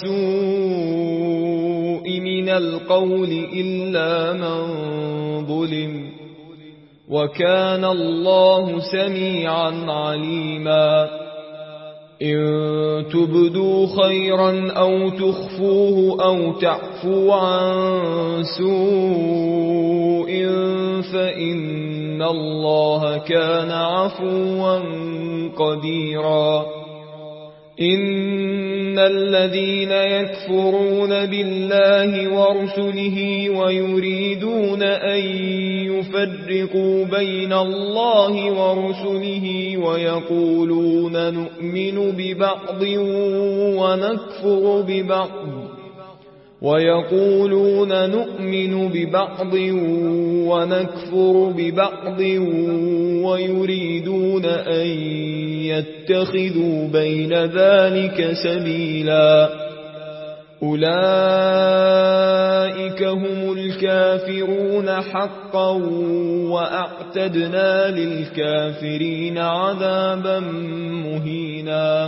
بالسوء من القول إلا من ظلم وكان الله سميعا عليما إن تبدوا خيرا أو تخفوه أو تعفو عن سوء فإن الله كان عفوا قديرا إن الذين يكفرون بالله ورسله ويريدون أن يفرقوا بين الله ورسله ويقولون نؤمن ببعض ونكفر ببعض ويقولون نؤمن ببعض ونكفر ببعض ويريدون أن يتخذوا بين ذلك سبيلا أولئك هم الكافرون حقا وأعتدنا للكافرين عذابا مهينا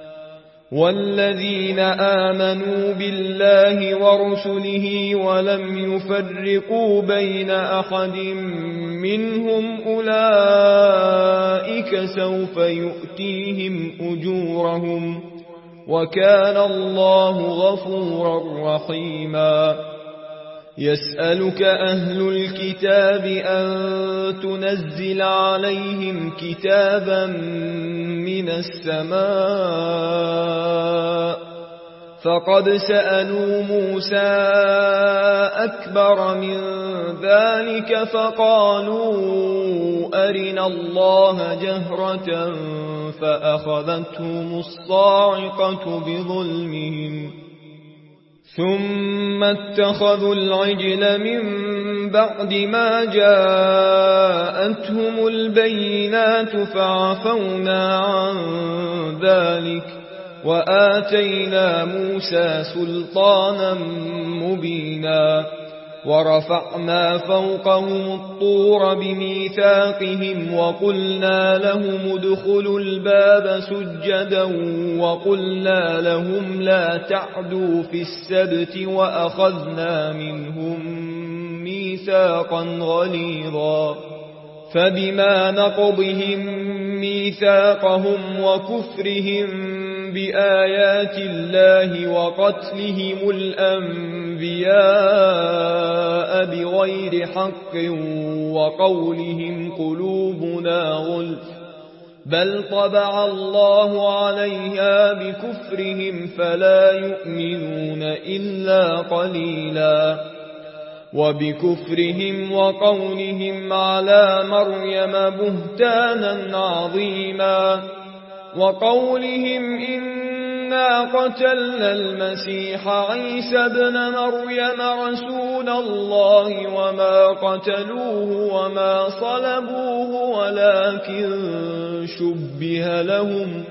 والذين آمنوا بالله ورسله ولم يفرقوا بين أحد منهم أولئك سوف يؤتيهم أجورهم وكان الله غفورا رحيما يسألك أهل الكتاب أن تنزل عليهم كتابا من السماء فقد سألوا موسى أكبر من ذلك فقالوا أرنا الله جهرة فأخذتهم الصاعقة بظلمهم ثم اتخذوا العجل من بعد ما جاءتهم البينات فعفونا عن ذلك وآتينا موسى سلطانا مبينا ورفعنا فوقهم الطور بميثاقهم وقلنا لهم ادخلوا الباب سجدا وقلنا لهم لا تعدوا في السبت وأخذنا منهم ميثاقا غليظا فبما نقضهم ميثاقهم وكفرهم بآيات الله وقتلهم الأنبياء بغير حق وقولهم قلوبنا غلف بل طبع الله عليها بكفرهم فلا يؤمنون إلا قليلا وبكفرهم وقولهم على مريم بهتانا عظيما وقولهم إنا قتلنا المسيح عيسى ابن مريم رسول الله وما قتلوه وما صلبوه ولكن شبه لهم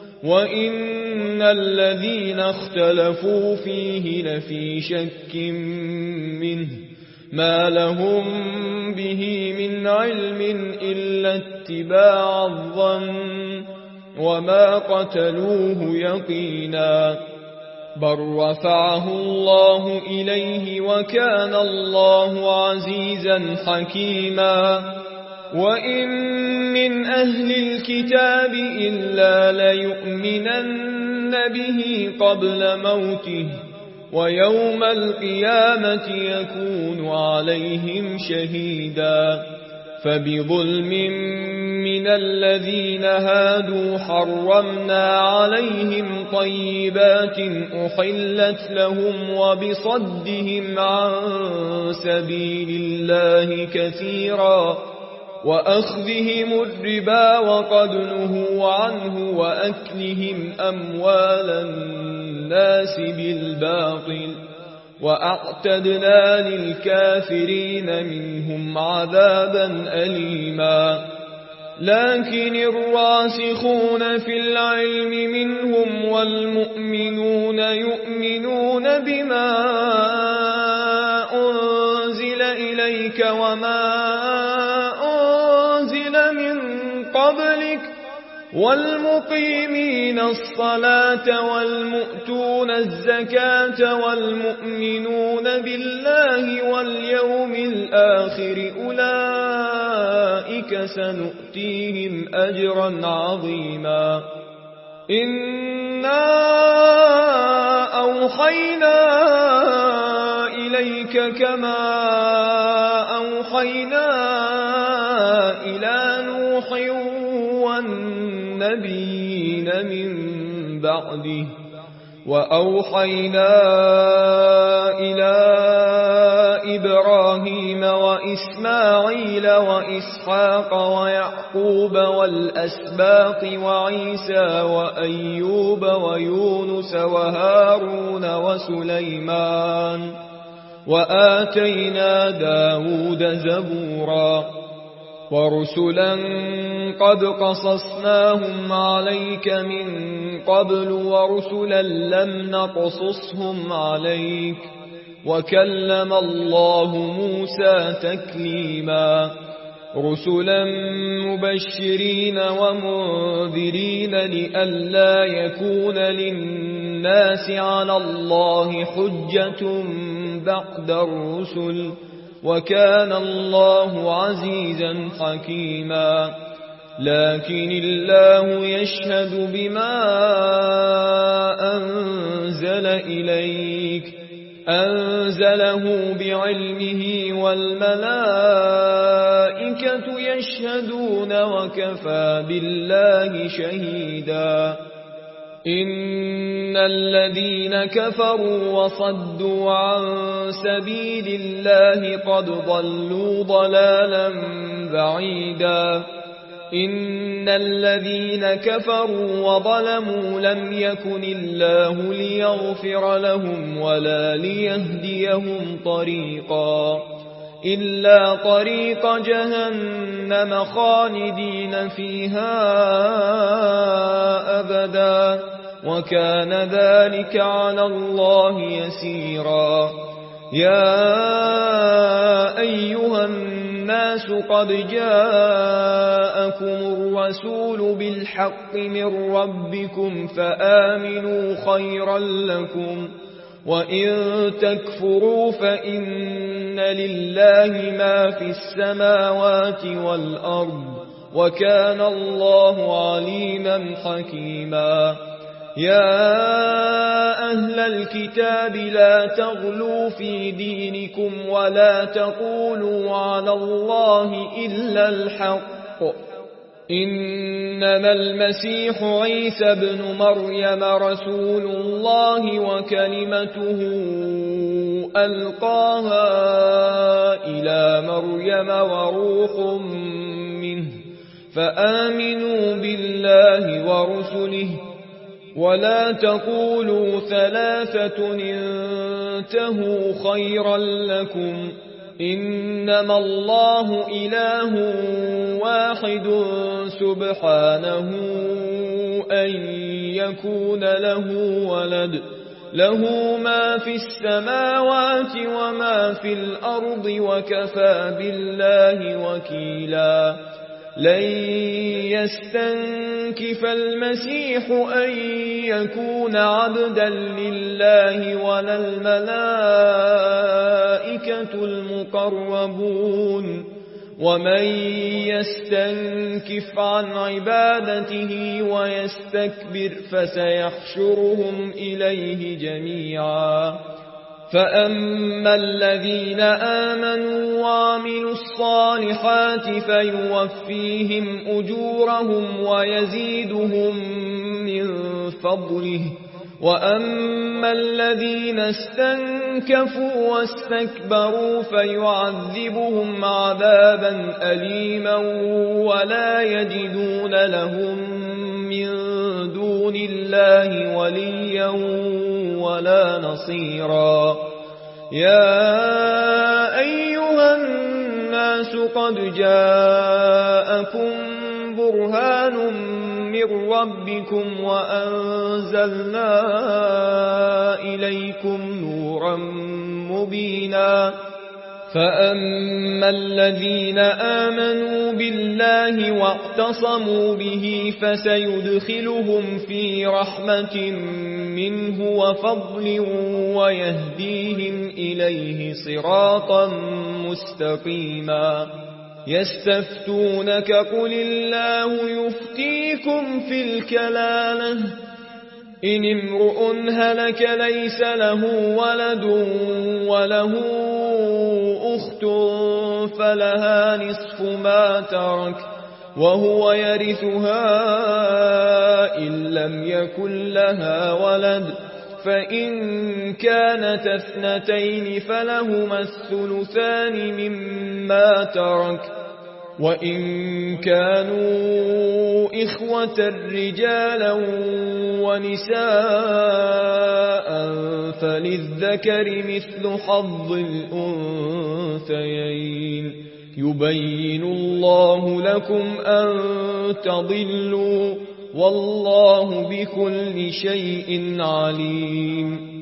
وإن الذين اختلفوا فيه لفي شك منه ما لهم به من علم إلا اتباع الظن وما قتلوه يقينا بل رفعه الله إليه وكان الله عزيزا حكيما وإن من أهل الكتاب إلا ليؤمنن به قبل موته ويوم القيامة يكون عليهم شهيدا فبظلم من الذين هادوا حرمنا عليهم طيبات أحلت لهم وبصدهم عن سبيل الله كثيرا وأخذهم الربا وقد نهوا عنه وأكلهم أموال الناس بالباطل وأعتدنا للكافرين منهم عذابا أليما لكن الراسخون في العلم منهم والمؤمنون يؤمنون بما أنزل إليك وما أنزل من قبلك والمقيمين الصلاة والمؤتون الزكاة والمؤمنون بالله واليوم الآخر أولئك سنؤتيهم أجرا عظيما إنا أوحينا إليك كما أوحينا إلى نوح والنبيين من بعده وأوحينا إلى إبراهيم وإسماعيل وإسحاق ويعقوب والأسباط وعيسى وأيوب ويونس وهارون وسليمان وآتينا داود زبورا ورسلا قد قصصناهم عليك من قبل ورسلا لم نقصصهم عليك وكلم الله موسى تكليما رسلا مبشرين ومنذرين لئلا يكون للناس على الله حجة بعد الرسل وكان الله عزيزا حكيما لكن الله يشهد بما أنزل إليك أنزله بعلمه والملائكة يشهدون وكفى بالله شهيدا إن الذين كفروا وصدوا عن سبيل الله قد ضلوا ضلالا بعيدا إن الذين كفروا وظلموا لم يكن الله ليغفر لهم ولا ليهديهم طريقا إلا طريق جهنم خالدين فيها أبدا وكان ذلك على الله يسيرا يا أيها الناس قد جاءكم الرسول بالحق من ربكم فآمنوا خيرا لكم وإن تكفروا فإن لله ما في السماوات والأرض وكان الله عليما حكيما يا أهل الكتاب لا تغلوا في دينكم ولا تقولوا على الله إلا الحق إنما المسيح عيسى بن مريم رسول الله وكلمته ألقاها إلى مريم وروح منه فآمنوا بالله ورسله ولا تقولوا ثلاثة انتهوا خيرا لكم إنما الله إله واحد سبحانه أن يكون له ولد له ما في السماوات وما في الأرض وكفى بالله وكيلا لن يستنكف المسيح أن يكون عبدا لله ولا الملائكة المقربون ومن يستنكف عن عبادته ويستكبر فسيحشرهم إليه جميعا فأما الذين آمنوا وعملوا الصالحات فيوفيهم أجورهم ويزيدهم من فضله وأما الذين استنكفوا واستكبروا فيعذبهم عذابا أليما ولا يجدون لهم من دون الله وليا ولا نصيرا يا أيها الناس قد جاءكم برهان من ربكم وأنزلنا إليكم نورا مبينا فأما الذين آمنوا بالله واعتصموا به فسيدخلهم في رحمة منه وفضل ويهديهم إليه صراطا مستقيما يستفتونك قل الله يفتيكم في الكلالة إن امرؤ هلك ليس له ولد وله أخت فلها نصف ما ترك وهو يرثها إن لم يكن لها ولد فإن كانت اثنتين فلهما الثلثان مما ترك وإن كانوا إخوة رجالا ونساء فللذكر مثل حظ الأنثيين يبين الله لكم أن تضلوا والله بكل شيء عليم